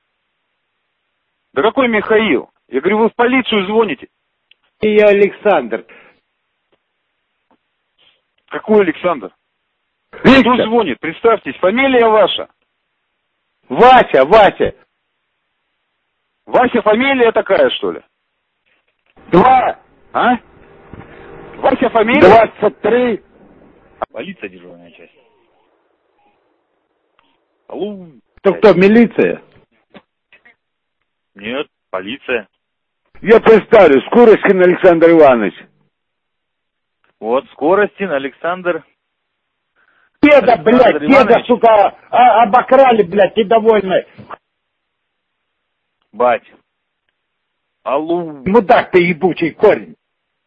M: Да какой Михаил? Я говорю, вы в полицию звоните.
N: И я Александр.
M: Какой Александр?
N: Виктор.
M: Кто звонит? Представьтесь, фамилия ваша.
N: Вася.
M: Вася фамилия такая, что ли?
N: 2.
M: А? Вася фамилия?
N: 23.
S: Полиция, дежурная часть. Алло.
N: Кто, милиция?
S: Нет, полиция.
N: Я представлю, Скурочкин Александр Иванович.
S: Вот, Скоростин, Александр.
N: Деда, блядь,
S: Александр
N: деда,
S: Иванович.
N: сука, обокрали, блядь, недовольны.
S: Бать. Алло.
N: Мудак ты ебучий корень.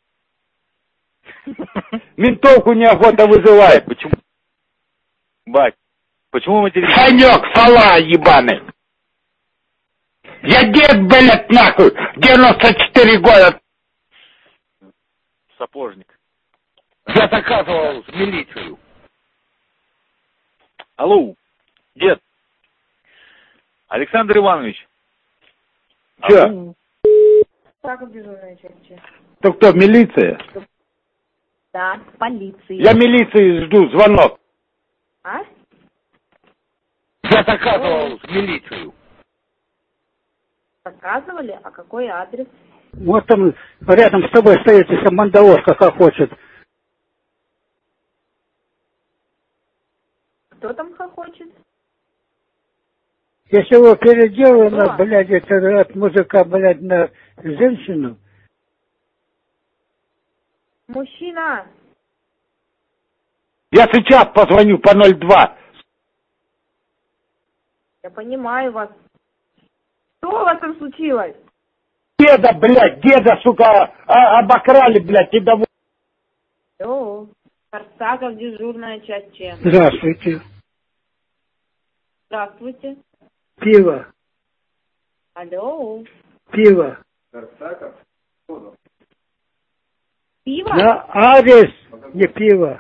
N: Ментовку неохота вызывает.
S: Почему? Бать. Почему мы тебе...
N: Санек, сала ебаный. Я дед, блядь, нахуй, 94 года.
S: Сапожник.
N: Я заказывал в милицию.
S: Алло. Дед. Александр Иванович.
N: Че?
S: Алло.
C: Так, дежурная часть.
N: То кто, милиция?
C: Да, полиция.
N: Я милиции жду звонок.
C: А?
N: Я заказывал в милицию.
C: Заказывали? А какой адрес?
A: Вот там рядом с тобой стоит, если мандавошка как хочет.
C: Кто там хохочет?
A: Если его переделано, блядь, это от мужика, блядь, на женщину.
C: Мужчина!
N: Я сейчас позвоню по 02.
C: Я понимаю вас. Что у вас там случилось?
N: Деда, блядь, деда, сука, обокрали, блядь, недовольны.
C: Алло, Корсаков, дежурная часть Ч.
A: Здравствуйте.
C: Здравствуйте.
A: Пиво.
C: Алло.
A: Пиво.
C: Пиво?
A: На адрес, не пиво.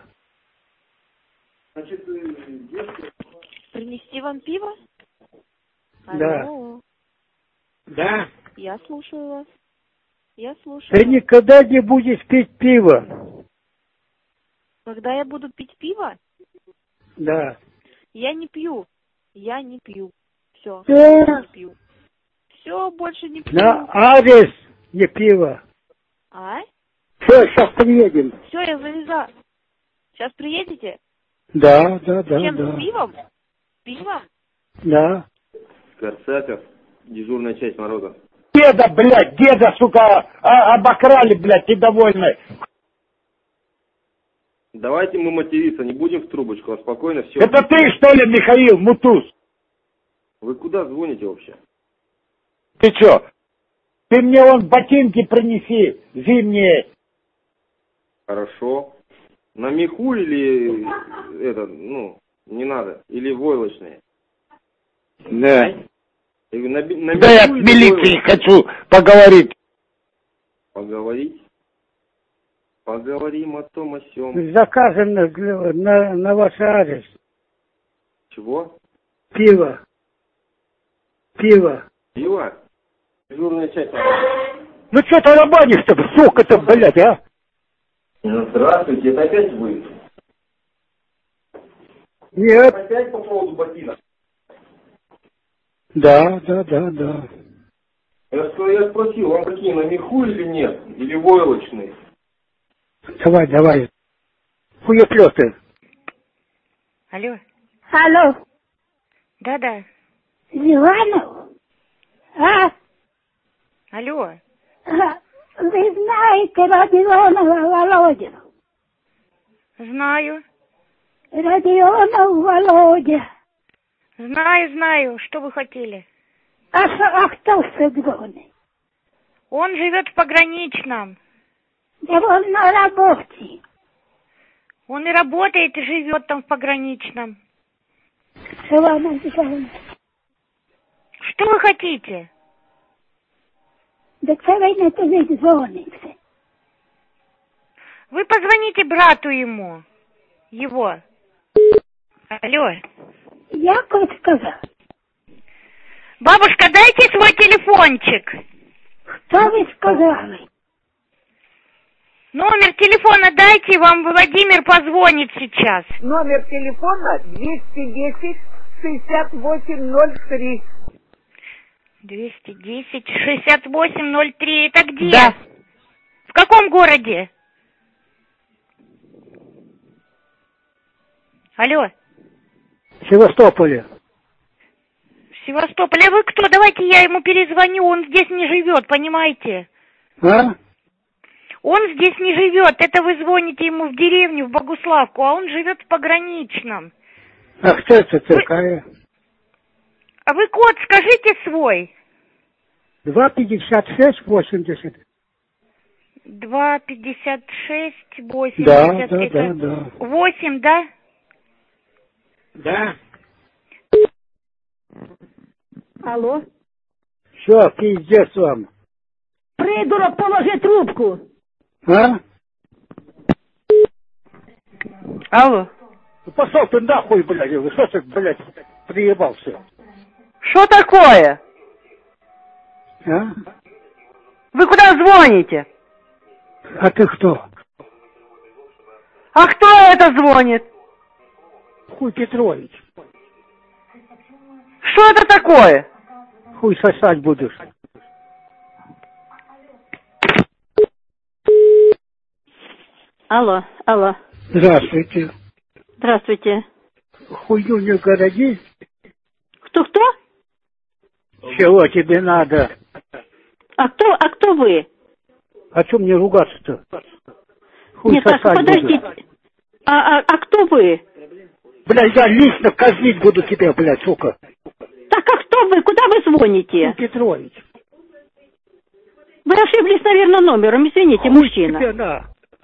C: Принести вам пиво?
A: Да.
C: Алло.
A: Да.
C: Я слушаю вас. Я слушаю.
A: Ты никогда не будешь пить пиво.
C: Когда я буду пить пиво?
A: Да.
C: Я не пью. Я не пью. Все.
A: Да.
C: Я не пью.
U: Все, больше не пью.
A: На адрес не пиво.
U: А?
A: Все, сейчас приедем.
U: Все, я завезла. Сейчас приедете?
A: Да.
U: Чем,
A: да.
U: с пивом? Пиво?
A: Да.
Q: Корсаков, дежурная часть Морозов.
N: Деда, сука, обокрали, блядь, недовольны.
Q: Давайте мы материться, не будем в трубочку, а спокойно все.
N: Это ты, что ли, Михаил Мутуз?
Q: Вы куда звоните вообще?
N: Ты чё? Ты мне вон ботинки принеси, зимние.
Q: Хорошо. На меху или не надо? Или войлочные?
N: Да.
Q: Да
N: я с милицией хочу поговорить.
Q: Поговорить? Поговорим о том, о сём.
A: Заказан на ваш адрес.
Q: Чего?
A: Пиво.
Q: Пиво? Дежурная часть.
N: Ну что ты рабанишь-то, сука-то, блядь, а?
Q: Здравствуйте, это опять вы?
A: Нет.
Q: Опять по поводу ботинок?
A: Да.
Q: Я спросил, вам какие, на меху или нет? Или войлочные?
A: Давай. Хуеплёты.
U: Алло.
E: Алло.
U: Да.
E: Иванов? А?
U: Алло.
E: Вы знаете Родионова Володю?
U: Знаю.
E: Родионов Володя.
U: Знаю. Что вы хотели?
E: А кто звонит?
U: Он живет в Пограничном.
E: Да он на работе.
U: Он и работает, и живет там в Пограничном.
E: Что вам говорит?
U: Что вы хотите?
E: Да это вы звоните.
U: Вы позвоните брату ему. Его. Алло.
E: Я как сказал.
U: Бабушка, дайте свой телефончик.
E: Что вы сказали?
U: Номер телефона дайте, вам Владимир позвонит сейчас.
G: Номер телефона 210 6803.
U: 210 6803. Это где?
G: Да.
U: В каком городе? Алло.
A: В Севастополе.
U: В Севастополе. А вы кто? Давайте я ему перезвоню. Он здесь не живет, понимаете?
A: А?
U: Он здесь не живет. Это вы звоните ему в деревню, в Богуславку, а он живет в Пограничном.
A: А кто это такая?
U: А вы код скажите свой.
A: 256-80.
U: 256-80.
A: Да.
U: 8, да?
A: Да.
P: Алло.
A: Все, пиздец вам.
P: Придурок, положи трубку.
A: А?
U: Алло.
A: Ну пошел ты нахуй, блядь, вы что ты, блядь, приебался?
F: Что такое?
A: А?
F: Вы куда звоните?
A: А ты кто?
F: А кто это звонит?
A: Хуй Петрович.
F: Что это такое?
A: Хуй сосать будешь.
P: Алло.
A: Здравствуйте.
P: Здравствуйте.
A: Хуйню не городи.
P: Кто?
A: Чего тебе надо?
P: А кто вы?
A: А что мне ругаться-то? Хуй
P: Нет, так, подождите.
A: Буду.
P: А кто вы?
A: Блядь, я лично казнить буду тебя, блядь, сука.
P: Так, а кто вы? Куда вы звоните?
A: Хуй Петрович.
P: Вы ошиблись, наверное, номером. Извините, мужчина.
A: Тебе на.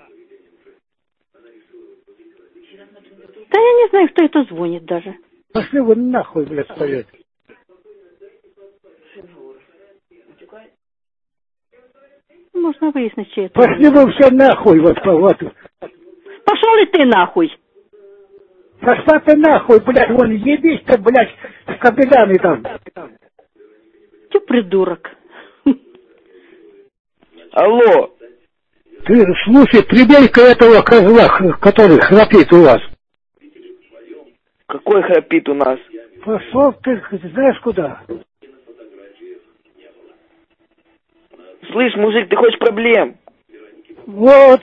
P: Да я не знаю, кто это звонит даже.
A: Пошли вы нахуй, блядь, стоять.
P: Можно выяснить, чей это.
A: Пошли вы все нахуй, вот.
P: Пошел и ты нахуй.
A: Пошла ты нахуй, блядь, вон ебись-то, блядь, с кабелями там.
P: Ты придурок.
Q: Алло.
A: Ты, слушай, прибей-ка этого козла, который храпит у вас.
Q: Какой храпит у нас?
A: Пошел ты, знаешь куда?
F: Слышь, мужик, ты хочешь проблем?
A: Вот.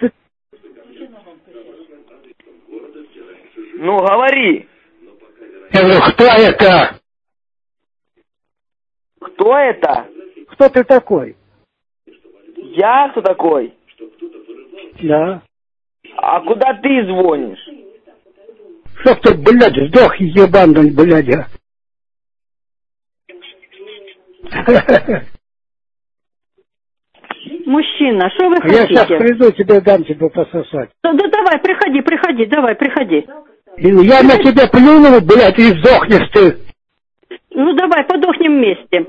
F: Ну, говори.
N: Я говорю, кто это?
F: Кто это?
A: Кто ты такой?
F: Я кто такой?
A: Да.
F: А куда ты звонишь?
A: Чтоб ты, блядь, сдох, ебаный, блядь, а.
B: Мужчина, что вы
A: Я
B: хотите?
A: сейчас приду, тебе дам тебе пососать.
B: Да давай, приходи, давай, приходи.
A: Я на тебя плюну, блядь, и сдохнешь ты.
B: Ну давай, подохнем вместе.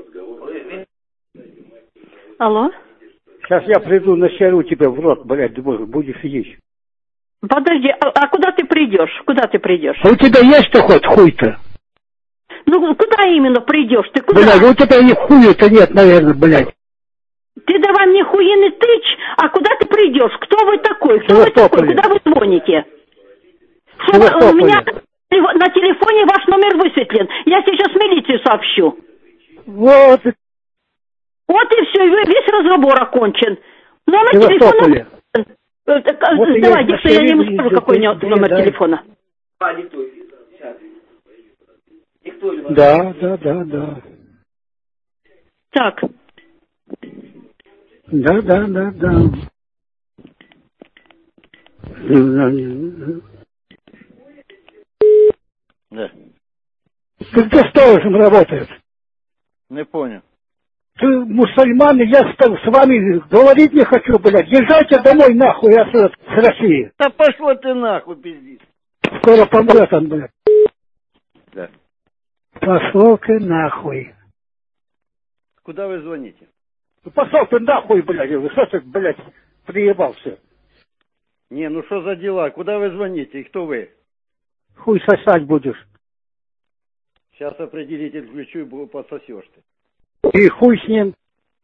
B: Алло?
A: Сейчас я приду, насеру тебе в рот, блядь, будешь есть.
B: Подожди, а куда ты придешь? Куда ты придешь?
A: А у тебя есть что хоть хуй-то?
B: Ну куда именно придешь? Ты куда?
A: Блядь, у тебя ни хуя-то нет, наверное, блядь.
B: Ты давай мне хуиный тыч, а куда ты придешь? Кто вы такой? Кто вы такой? Куда вы звоните? У меня на телефоне ваш номер высветлен. Я сейчас милицию сообщу.
A: Вот.
B: Вот и все, весь разговор окончен. Номер телефона... Давай, диктуй, я ему скажу, какой номер телефона.
A: Да.
B: Так.
A: Да.
V: Да.
A: Ты где сторожем работаешь?
V: Не понял.
A: Ты мусульман, я с вами говорить не хочу, блядь. Езжайте домой нахуй отсюда, с России.
V: Да пошло ты нахуй, пиздец.
A: Скоро помрет он, блядь.
V: Да.
A: Пошел ты нахуй.
V: Куда вы звоните?
A: Пошел ты нахуй, блядь. Что ты, блядь, приебался?
V: Не, ну что за дела? Куда вы звоните и кто вы?
A: Хуй сосать будешь.
V: Сейчас определитель включу и пососешь ты.
A: И хуй с ним.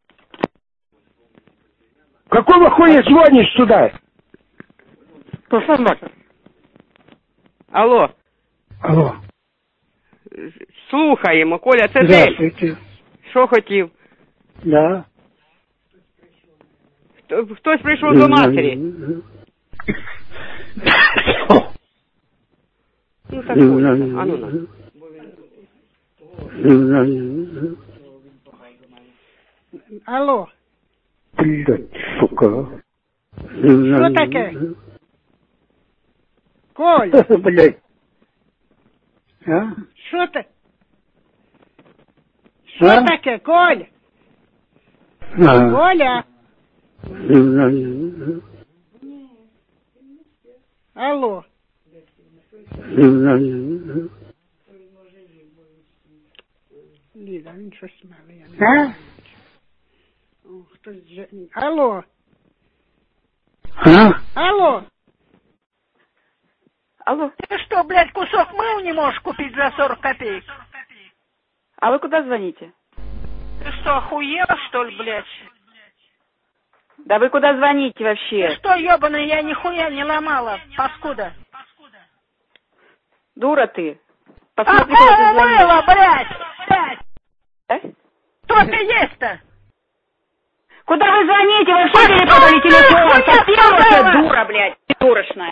N: Какого хуя звонишь сюда?
B: Кто собака? Алло.
A: Алло.
B: Слухаємо, Коля, це ти?
A: Здравствуйте.
B: Що хотів?
A: Да.
B: Хтось прийшов до матері. Ну так, а ну на.
W: Алло.
A: Блядь, сука.
W: Що таке? Коль.
A: Блядь. А?
W: Що ти? Що таке, Коль? Коля. Алло. Ліда, він щось має.
A: А?
W: Алло.
A: А?
W: Алло.
B: Алло.
W: Ты что, блядь, кусок мыла не можешь купить за 40 копеек?
B: А вы куда звоните?
W: Ты что, охуела, что ли, блядь?
B: Да вы куда звоните вообще?
W: Ты что, ебаный, я нихуя не ломала, паскуда.
B: Дура ты. Посмотри, куда ты звонишь.
W: Мыло, блядь!
B: А?
W: Кто ты есть-то?
B: Куда вы звоните? Вы вообще перепутали телефон. Совсем вообще дура, блядь. Дурочная.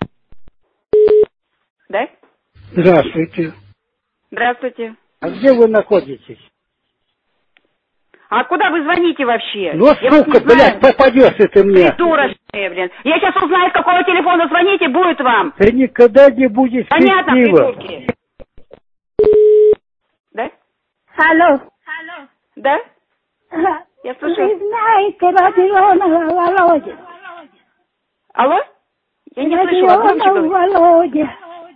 B: Да?
A: Здравствуйте.
B: Здравствуйте.
A: А где вы находитесь?
B: А куда вы звоните вообще?
A: Ну, сука, блядь, попадешься ты мне.
B: Придурочная, блин. Я сейчас узнаю, с какого телефона звоните, будет вам.
A: Ты никогда не будешь
B: понятно,
A: счастлива.
B: придурки. Да?
E: Алло.
B: Да? Я слушаю.
E: Вы знаете Родионова Володя?
B: Алло? Я не слышала.
E: Родионов Володя.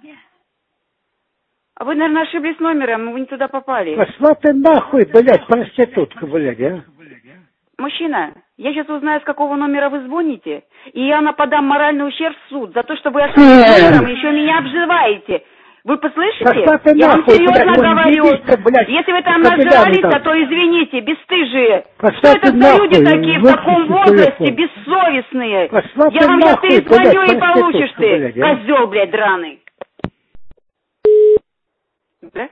B: А вы, наверное, ошиблись номером, вы не туда попали.
A: Пошла ты нахуй, блядь, проститутка, блядь, а?
B: Мужчина, я сейчас узнаю, с какого номера вы звоните, и я подам моральный ущерб в суд за то, что вы ошиблись номером и еще меня обзываете. Вы послышите? Я вам серьезно говорю.
A: Блядь,
B: если вы там нажрались, то извините, бесстыжие. Что это за люди такие в таком возрасте, бессовестные? Я вам сейчас перезвоню и получишь ты, козел, блядь, драный. Да?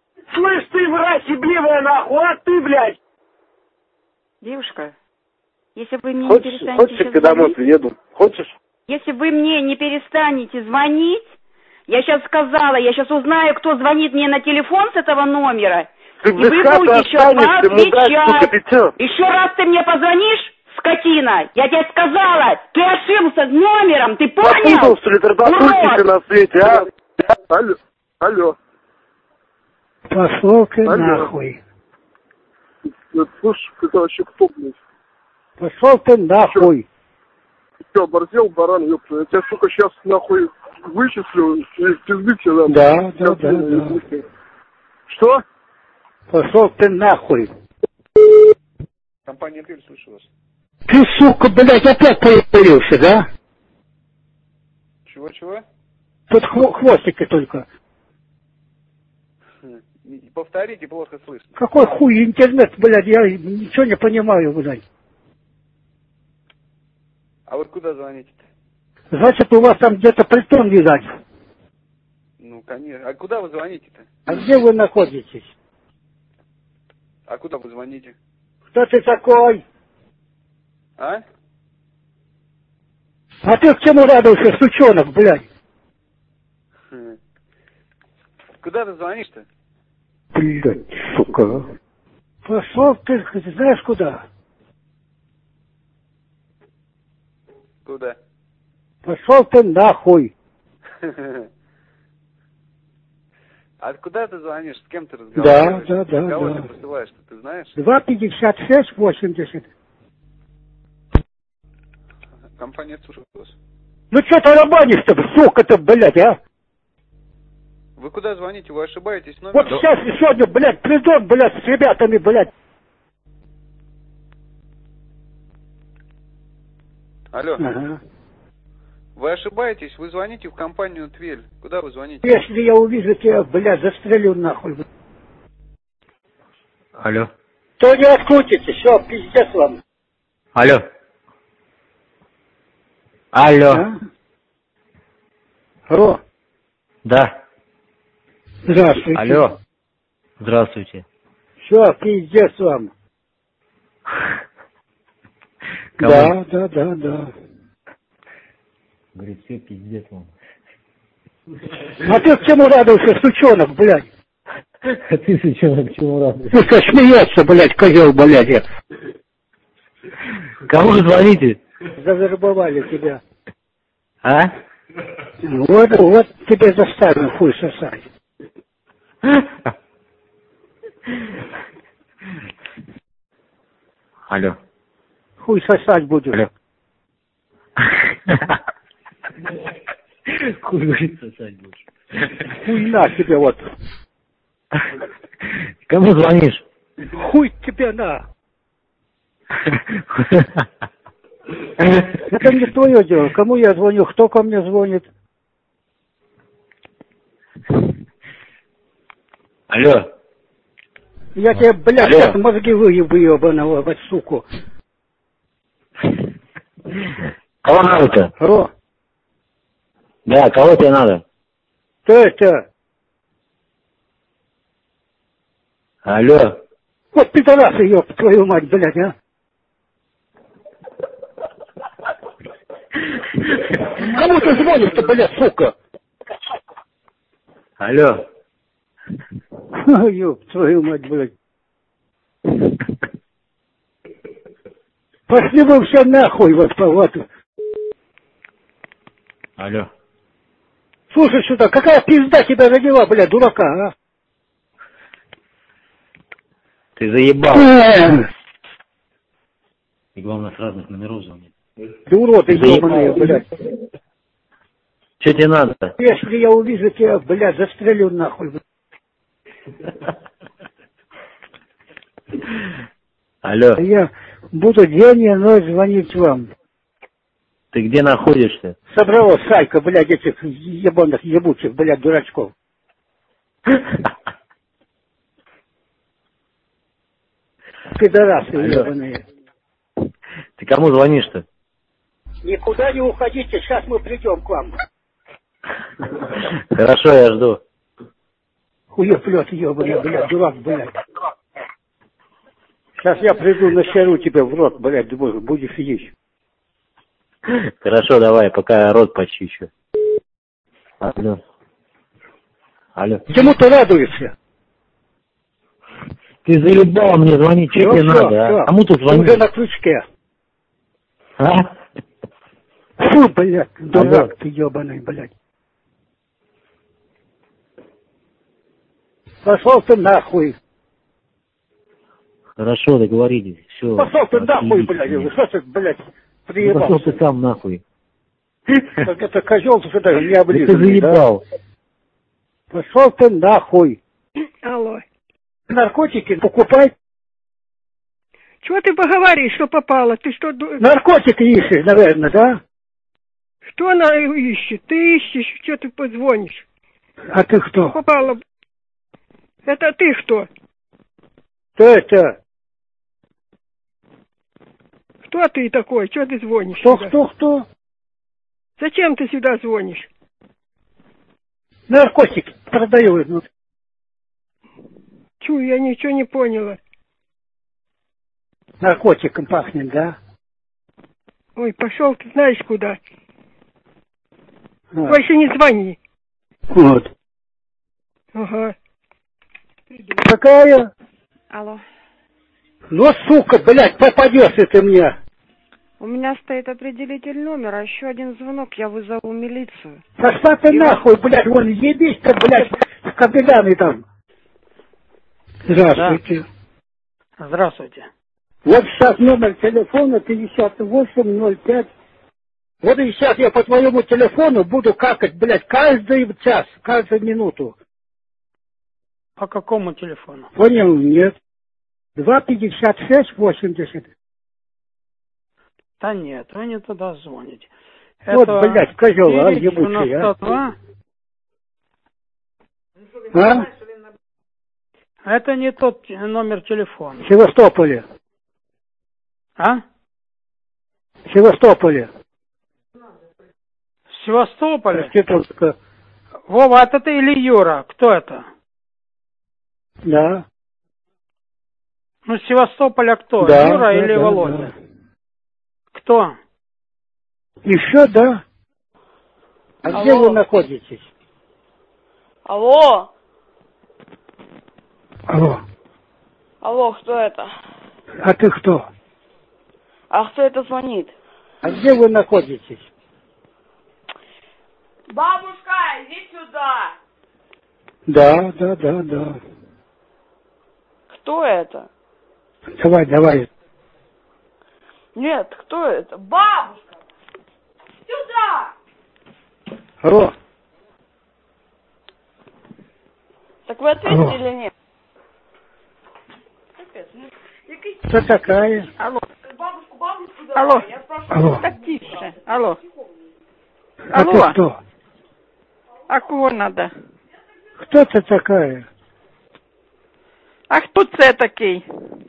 D: Слышь ты, мразь ебливая, нахуй, а ты, блядь!
B: Девушка,
H: Если вы мне не перестанете
J: Хочешь, я домой
H: звонить,
J: приеду? Хочешь?
H: если вы мне не перестанете звонить, я сейчас сказала, я сейчас узнаю, кто звонит мне на телефон с этого номера,
J: Ты
H: и вы будете еще отвечать. Еще раз ты мне позвонишь, скотина, я тебе сказала, ты ошибся с номером, ты понял?
J: Попутал, что ли, ты на свете, а? Алло, алло.
A: Пошел ты нахуй.
J: Слушай, это вообще кто, блядь?
A: Пошел ты нахуй.
J: Ты что, оборзел, баран, ёпта? Я тебя, сука, сейчас нахуй вычислю и пизды тебе
A: дам. Да.
J: Что?
A: Пошел ты нахуй.
J: Компания «Отель», слышу вас.
A: Ты, сука, блядь, опять появился, да?
J: Чего?
A: Тут хвостики только.
J: Повторите, плохо слышно.
A: Какой хуй интернет, блядь, я ничего не понимаю, блядь.
J: А вы куда звоните-то?
A: Значит, у вас там где-то притон, видать.
J: Ну, конечно. А куда вы звоните-то?
A: А где вы находитесь?
J: А куда вы звоните?
A: Кто ты такой?
J: А?
A: А ты к чему радуешься, сучонок, блядь?
J: Куда ты звонишь-то?
A: Блядь, сука. Пошел ты, знаешь куда?
J: Куда?
A: Пошел ты нахуй.
J: А куда ты звонишь? С кем ты разговариваешь?
A: Да.
J: Кого ты посылаешь, ты знаешь?
A: 256-80.
J: Компания слушает вас.
A: Ну что ты рабанишь-то, сука-то, блядь, а?
J: Вы куда звоните? Вы ошибаетесь номер?
A: Вот сейчас сегодня, блядь, придут, блядь, с ребятами, блядь.
J: Алло.
A: Ага.
J: Вы ошибаетесь, вы звоните в компанию «Твель». Куда вы звоните?
A: Если я увижу тебя, блядь, застрелю нахуй.
Q: Алло.
A: То не открутите, все, пиздец вам.
Q: Алло. Алло.
A: А? Алло.
Q: Да.
A: Здравствуйте.
Q: Алло. Здравствуйте.
A: Все, пиздец вам.
Q: Кому?
A: Да.
Q: Говорит, все, пиздец вам.
A: А ты к чему радуешься, сучонок, блядь?
Q: А ты, сучонок, к чему радуешься?
A: Ты смеешься, блядь, козел, блядь.
Q: Кому вы звоните?
A: Завербовали тебя.
Q: А?
A: Вот тебе заставим хуй сосать.
Q: Алло.
A: Хуй сосать будешь.
Q: Алло. Хуй, говорит, сосать будешь.
A: Хуй на тебе вот.
Q: Кому звонишь?
A: Хуй тебе на. Это не твое дело. Кому я звоню, кто ко мне звонит?
Q: Алло.
A: Я тебе, блядь, сейчас мозги выебу, ебаного, вот суку.
Q: Кого надо-то?
A: Ро.
Q: Да, кого тебе надо?
A: Кто это?
Q: Алло.
A: Вот пидорасы, ёб твою мать, блядь, а. Кому ты звонишь-то, блядь, сука?
Q: Алло.
A: Ёб твою мать, блядь. Пошли вы все нахуй, вот.
Q: Алло.
A: Слушай сюда, какая пизда тебя родила, блядь, дурака, а?
Q: Ты заебал. И главное, с разных номеров звонит.
A: Ты уроды ебаные, блядь.
Q: Что тебе надо?
A: Если я увижу тебя, блядь, застрелю нахуй.
Q: Алло.
A: Я буду день и ночь звонить вам.
Q: Ты где находишься?
A: Собралась сайка, блядь, этих ебаных, ебучих, блядь, дурачков. Пидорасы ебаные.
Q: Ты кому звонишь-то?
A: Никуда не уходите, сейчас мы придем к вам.
Q: Хорошо, я жду.
A: Хуеплет ебаный, блядь, дурак, блядь. Сейчас я приду, насеру тебя в рот, блядь, будешь есть.
K: Хорошо, давай, пока я рот почищу. Алло. Алло.
A: Чему ты радуешься?
K: Ты заебал мне звонить, что тебе надо, а? Кому ты звонишь?
A: Ты уже на крючке.
K: А?
A: Фу, блядь, дурак ты ебаный, блядь. Пошел ты нахуй.
K: Хорошо, договорились, все.
A: Пошел ты нахуй, блядь, что ты, блядь, приебался?
K: Пошел ты сам нахуй.
A: Как это козел, ты сюда не облизывай,
K: ты заебал.
A: Да? Пошел ты нахуй.
W: Алло.
A: Наркотики покупай.
W: Чего ты поговоришь, что попало? Ты что...
A: Наркотики ищешь, наверное, да?
W: Что она ищет? Ты ищешь, что ты позвонишь?
A: А ты кто?
W: Попало. Это ты кто?
A: Кто это?
W: Кто ты такой? Чего ты звонишь?
A: Кто?
W: Зачем ты сюда звонишь?
A: Наркотики продаю.
W: Чу, я ничего не поняла.
A: Наркотиком пахнет, да?
W: Ой, пошел ты знаешь куда. Больше не звони.
A: Вот.
W: Ага.
A: Какая?
L: Алло.
A: Ну, сука, блядь, попадешь ты мне.
L: У меня стоит определитель номера, еще один звонок, я вызову милицию.
A: Пошла ты нахуй, блядь, вон ебись-то, блядь, с кабелями там. Здравствуйте.
R: Да. Здравствуйте.
A: Вот сейчас номер телефона 5805. Вот и сейчас я по твоему телефону буду какать, блядь, каждый час, каждую минуту.
R: По какому телефону?
A: Понял, нет. 256-80.
R: Да нет, вы не туда звоните.
A: Вот, это блядь, козел, а, ебучий, а? А?
R: Это не тот номер телефона.
A: В Севастополе.
R: А?
A: В Севастополе.
R: В Севастополе?
A: Проститутка.
R: Вова, это ты или Юра? Кто это?
A: Да.
R: Ну, с Севастополя кто?
A: Да,
R: Юра
A: да,
R: или
A: да,
R: Володя?
A: Да.
R: Кто?
A: Еще, да. А
L: алло.
A: Где вы находитесь?
L: Алло.
A: Алло.
L: Алло, кто это?
A: А ты кто?
L: А кто это звонит?
A: А где вы находитесь?
L: Бабушка, иди сюда.
A: Да.
L: Кто это?
A: Давай.
L: Нет, кто это? Бабушка! Сюда!
A: Алло.
L: Так вы ответите или нет?
A: Кто такая?
W: Алло.
L: Бабушку давай.
W: Алло.
L: Я спрашиваю.
A: Алло.
W: Так тише. Алло.
A: А
W: Алло.
A: ты кто?
W: А кого надо?
A: Кто ты такая?
W: А хто це такий?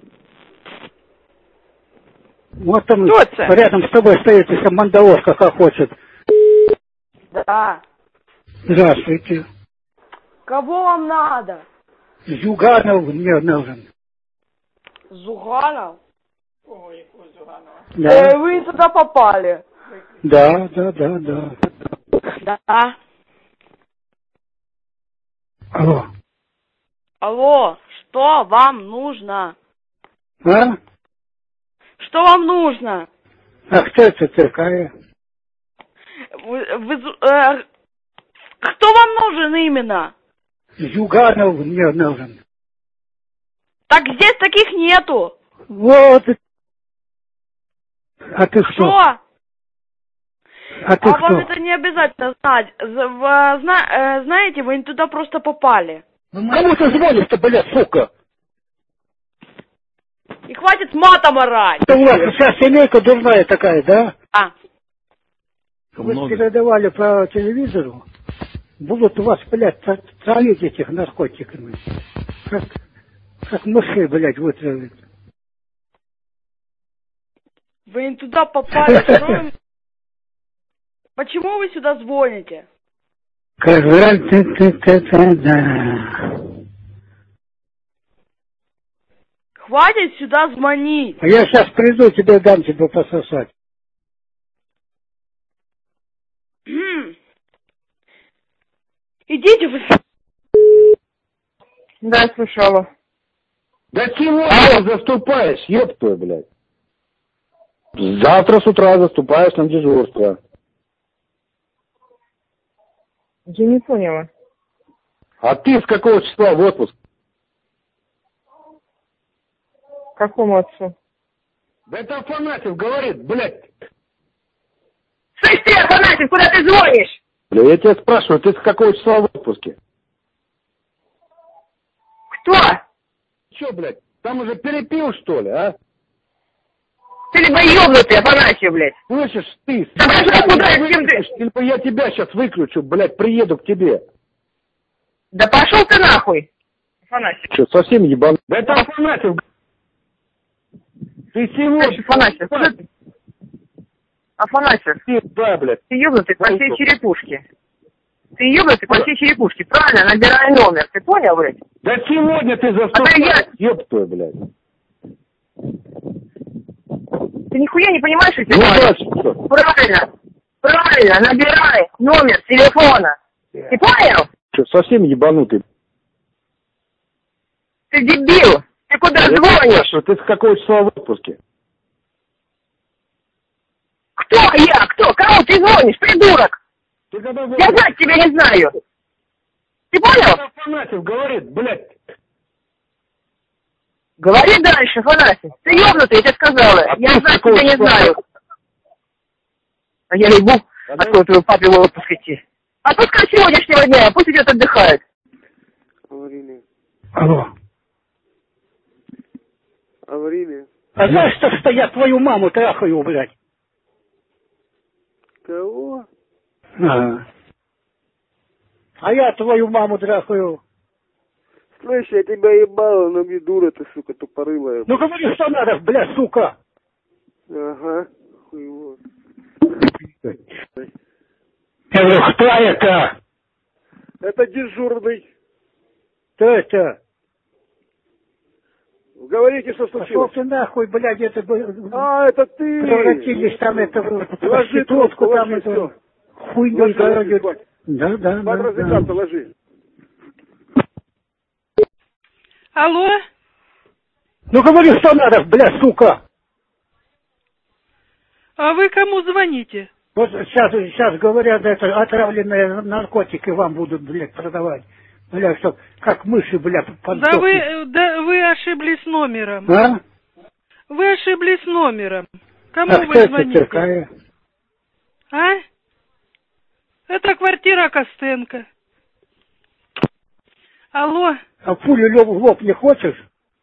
A: Вот там
W: Кто это?
A: рядом с тобой стоит эта мандавошка хохочет.
L: Да.
A: Здравствуйте.
L: Кого вам надо?
A: Зюганов мне нужен.
L: Зуганов?
W: Ой, какой Зуганов?
A: Да.
L: Вы туда попали.
A: Да.
L: Да.
A: Алло.
L: Алло, что вам нужно?
A: А?
L: Что вам нужно?
A: А кто это такая?
L: Кто вам нужен именно?
A: Зюганов мне нужен.
L: Так здесь таких нету.
A: Вот. А ты кто?
L: Что?
A: А ты кто?
L: Вам это не обязательно знать. Знаете, вы не туда просто попали.
A: Кому ты звонишь-то, блядь, сука?
L: И хватит матом орать.
A: Это у вас вся семейка дурная такая, да?
L: А.
A: Вы передавали по телевизору, будут у вас, блядь, травить этих наркотиками. Как мышей, блядь, вытравить.
L: Вы не туда попали. Почему вы сюда звоните? Хватит сюда звонить.
A: А я сейчас приду, тебе дам тебе пососать.
L: Идите вы...
C: Да, слышала.
N: Да сегодня заступаешь, ёб твою, блядь. Завтра с утра заступаешь на дежурство.
C: Я не поняла.
N: А ты с какого числа в отпуск?
C: Какому отцу?
N: Да это Афанасьев говорит, блядь.
C: Слышь ты, Афанасьев, куда ты звонишь?
N: Бля, я тебя спрашиваю, ты с какого числа в отпуске?
C: Кто?
N: Че, блядь, там уже перепил, что ли, а?
C: Ты либо ёбнутый, Афанасьев, блядь.
N: Слышишь, ты?
C: Куда, с кем ты?
N: Либо я тебя сейчас выключу, блядь, приеду к тебе.
C: Да пошел ты нахуй, Афанасьев.
N: Че, совсем ебан? Да это Афанасьев. Ты сегодня...
C: Афанасьев, куда ты? Афанасьев,
N: ты, да, блядь.
C: Ты ёбнутый по всей черепушке. Ты ёбнутый по всей черепушке. Правильно, набирай номер. Ты понял, блядь?
N: Да сегодня ты заступаешь. Ёб твой, блядь.
C: Ты нихуя не понимаешь, что
N: ну,
C: ты правильно. Правильно, набирай номер телефона. Ты понял?
N: Что, совсем ебанутый?
C: Ты дебил. Ты куда звонишь?
N: Ты с какого числа в отпуске?
C: Кто я? Кто? Кому ты звонишь, придурок?
N: Ты когда
C: я знать тебя не знаю. Ты понял?
N: Афанасьев говорит, блядь.
C: Говори дальше, Афанасьев. Ты ёбнутый, я тебе сказала. Я знать тебя не знаю. А я ебу, откуда твоему папе в отпуск идти. Отпускай с сегодняшнего дня, пусть идет отдыхает.
A: Алло.
J: Аварийные.
A: А знаешь, что я твою маму трахаю, блядь?
J: Кого?
A: А я твою маму трахаю.
J: Слышь, я тебя ебала, но мне дура ты, сука, тупорылая.
A: Ну говори, что надо, блядь, сука.
J: Ага, хуево.
A: Я говорю, кто это?
J: Это дежурный.
A: Кто это?
J: Говорите, что случилось.
A: Пошел ты нахуй, блядь, это...
J: А, это ты!
A: Превратились там, это... Проститутку там, это... Хуйней городят. Да.
J: Под развлекаться ложи.
L: Алло?
A: Ну говори, что надо, блядь, сука.
L: А вы кому звоните?
A: Вот сейчас говорят, это отравленные наркотики вам будут, блядь, продавать. Блядь, чтоб как мыши, блядь, подсохли.
L: Да вы ошиблись номером.
A: А?
L: Вы ошиблись номером. Кому
A: а
L: вы
A: кто
L: звоните?
A: Это такая?
L: А? Это квартира Костенко. Алло?
A: А пулю в лоб не хочешь?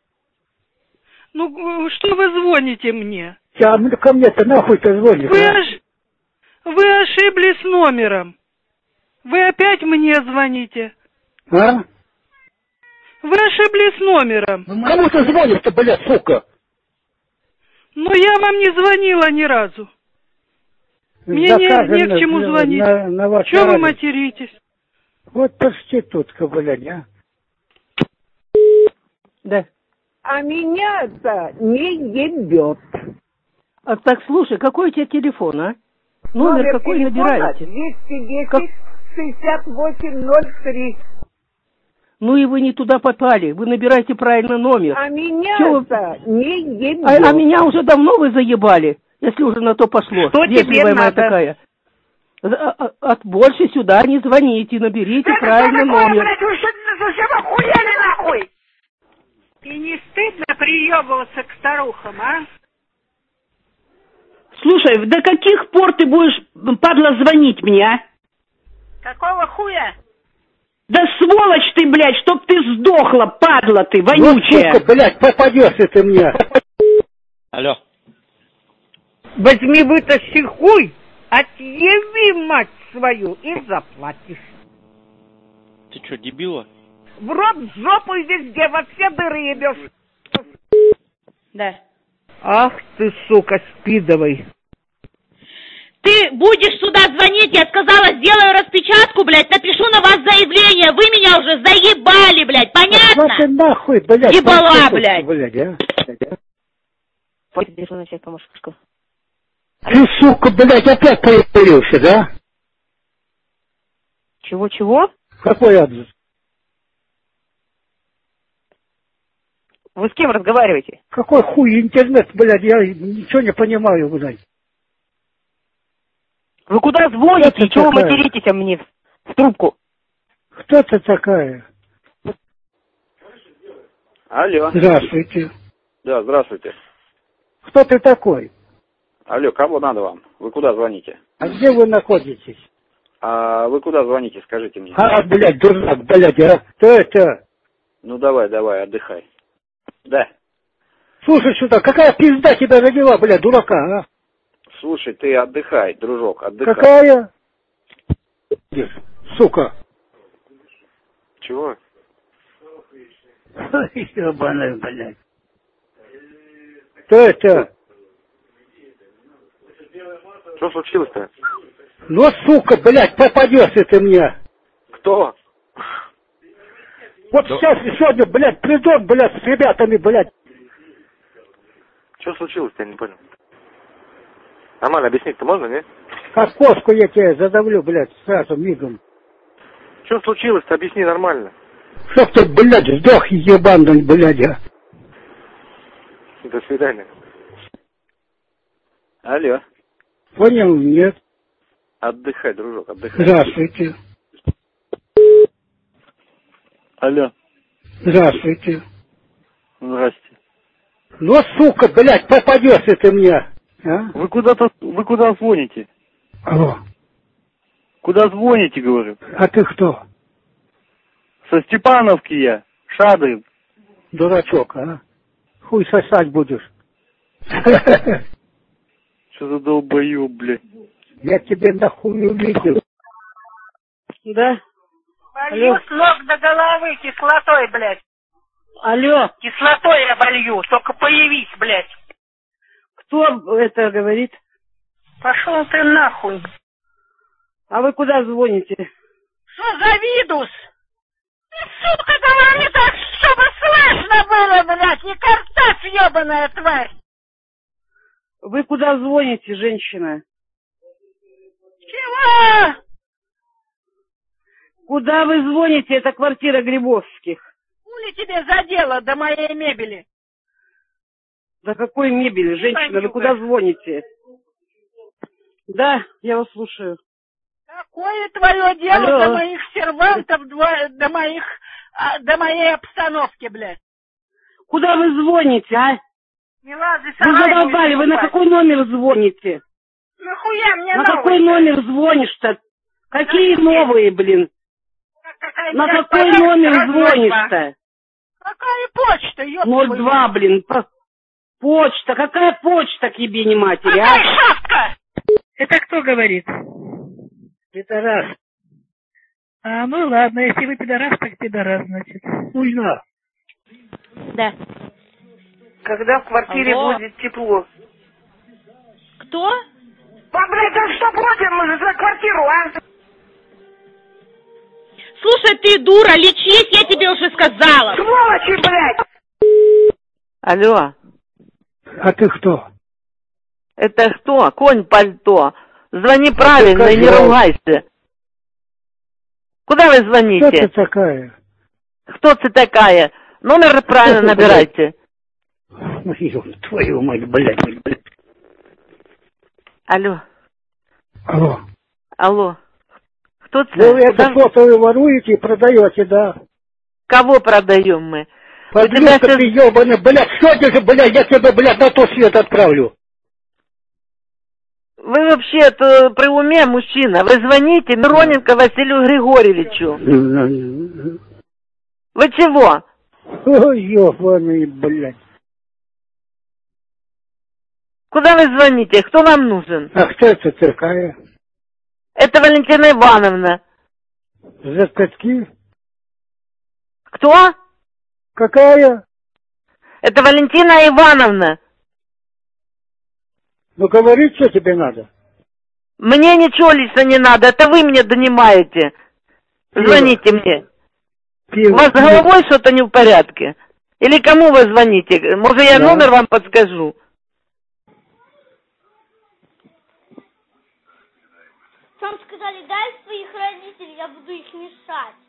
L: Ну, что вы звоните мне?
A: Ко мне-то нахуй ты звонишь?
L: Вы ошиблись номером. Вы опять мне звоните.
A: А?
L: Вы ошиблись номером.
A: Кому ты звонишь-то, блядь, сука?
L: Ну, я вам не звонила ни разу. Мне не к чему звонить. Чего вы материтесь?
A: Вот проститутка, блядь, а.
G: Да. А меня-то не ебет.
I: А так, слушай, какой у тебя телефон, а? Номер какой набираете?
G: 210-68-03.
I: Ну и вы не туда попали. Вы набираете правильно номер.
G: А меня-то не ебет.
I: А меня уже давно вы заебали, если уже на то пошло.
G: Что тебе надо?
I: Такая. От больше сюда не звоните, наберите правильно номер.
G: Нахуй? И не стыдно приебываться к старухам, а?
B: Слушай, до каких пор ты будешь, падла, звонить мне, а?
G: Какого хуя?
B: Да сволочь ты, блядь, чтоб ты сдохла, падла ты, вонючая.
A: Вот, сука, блядь, попадешься ты мне.
S: Алло.
G: Возьми, вытащи хуй, отъеби мать свою и заплатишь.
S: Ты что, дебила?
G: В рот, в жопу и везде, во все дыры ебешь.
B: Да.
G: Ах ты, сука, спидовый.
H: Ты будешь сюда звонить, я сказала, сделаю распечатку, блядь, напишу на вас заявление. Вы меня уже заебали, блядь, понятно?
A: Пошла ты нахуй. вы, блядь,
H: ебала, блядь.
A: Ты, сука, блядь, опять появился, да?
C: Чего?
A: Какой адрес?
C: Вы с кем разговариваете?
A: Какой хуй интернет, блядь, я ничего не понимаю, блядь.
C: Вы куда звоните? Чего вы материтесь мне в трубку?
A: Кто ты такая?
M: Алло.
A: Здравствуйте.
M: Да, здравствуйте.
A: Кто ты такой?
M: Алло, кого надо вам? Вы куда звоните?
A: А где вы находитесь?
M: А вы куда звоните, скажите мне.
A: Блядь, дурак, блядь, а? Кто это?
M: Ну давай, отдыхай. Да.
A: Слушай сюда, какая пизда тебя родила, блядь, дурака, а?
M: Слушай, ты отдыхай, дружок, отдыхай.
A: Какая? Сука.
M: Чего?
A: Ебаная, блядь. Кто это?
M: Что случилось-то?
A: Ну, сука, блядь, попадешься ты мне.
M: Кто?
A: Вот сейчас сегодня, блядь, придут, блядь, с ребятами, блядь.
M: Что случилось-то, я не понял. Нормально объяснить-то можно, не?
A: Как кошку я тебе задавлю, блядь, сразу мигом.
M: Что случилось-то, объясни нормально.
A: Чтоб ты, блядь, сдох, ебаный, блядь, а.
M: До свидания. Алло.
A: Понял, нет?
M: Отдыхай, дружок, отдыхай.
A: Здравствуйте.
M: Алло.
A: Здравствуйте.
M: Здрасте.
A: Ну, сука, блядь, попадешься ты мне, а?
M: Вы куда звоните?
A: Алло.
M: Куда звоните, говорю?
A: А ты кто?
M: Со Степановки я, Шадрин.
A: Дурачок, а? Хуй сосать будешь.
M: Что за долбоёб, блядь?
A: Я тебе нахуй увидел.
W: Да.
G: Болью с ног до головы кислотой, блядь.
W: Алло.
G: Кислотой я болью, только появись, блядь.
W: Кто это говорит?
G: Пошел ты нахуй.
W: А вы куда звоните?
G: Что за видус? Ты, сука, говори так, чтобы слышно было, блядь, не картавь, ебаная тварь.
W: Вы куда звоните, женщина?
G: Чего?
W: Куда вы звоните? Это квартира Грибовских.
G: Хули тебе задело до моей мебели?
W: Да какой мебели, женщина? Вы куда звоните? Да, я вас слушаю.
G: Какое твое дело
W: Алло.
G: до моих сервантов, до моей обстановки, блядь?
W: Куда вы звоните, а?
G: Меладзе,
W: Вы задолбали, вы на какой номер звоните?
G: Нахуя мне
W: На
G: новый,
W: какой номер звонишь-то? Какие новые, блин? На какой номер звонишь-то?
G: Какая почта, ёпта?
W: 02, блин. Почта. Какая почта к ебени матери, а?
G: Какая шапка?
W: Это кто говорит?
A: Пидорас.
W: А, ну ладно, если вы пидорас, так пидорас, значит.
A: Хуйна.
H: Да.
C: Когда в квартире
H: Алло.
C: будет тепло?
H: Кто?
G: Блядь, а что против за квартиру, а?
H: Слушай, ты дура, лечись, я тебе уже сказала.
G: Сволочи, блядь!
C: Алло.
A: А ты кто?
C: Это кто? Конь пальто. Звони правильно и не ругайся. Куда вы звоните?
A: Кто ты такая?
C: Кто ты такая? Номер правильно набирайте.
A: Твою мать, блядь.
C: Алло.
A: Алло.
C: Алло. Кто ты?
A: Вы это что-то вы воруете и продаете, да?
C: Кого продаем мы?
A: Подлюка ты ебаный, блядь, сегодня же, блядь, я тебя, блядь, на тот свет отправлю.
C: Вы вообще-то при уме, мужчина. Вы звоните Мироненко Василию Григорьевичу. Вы чего?
A: Ой, ебаный, блядь.
C: Куда вы звоните? Кто вам нужен?
A: А кто это такая?
C: Это Валентина Ивановна.
A: Закатки?
C: Кто?
A: Какая?
C: Это Валентина Ивановна.
A: Ну говори, что тебе надо.
C: Мне ничего лично не надо, это вы мне донимаете. Звоните мне. У вас с головой что-то не в порядке? Или кому вы звоните? Может, я номер вам подскажу?
E: Там сказали, дай своих родителей, я буду их мешать.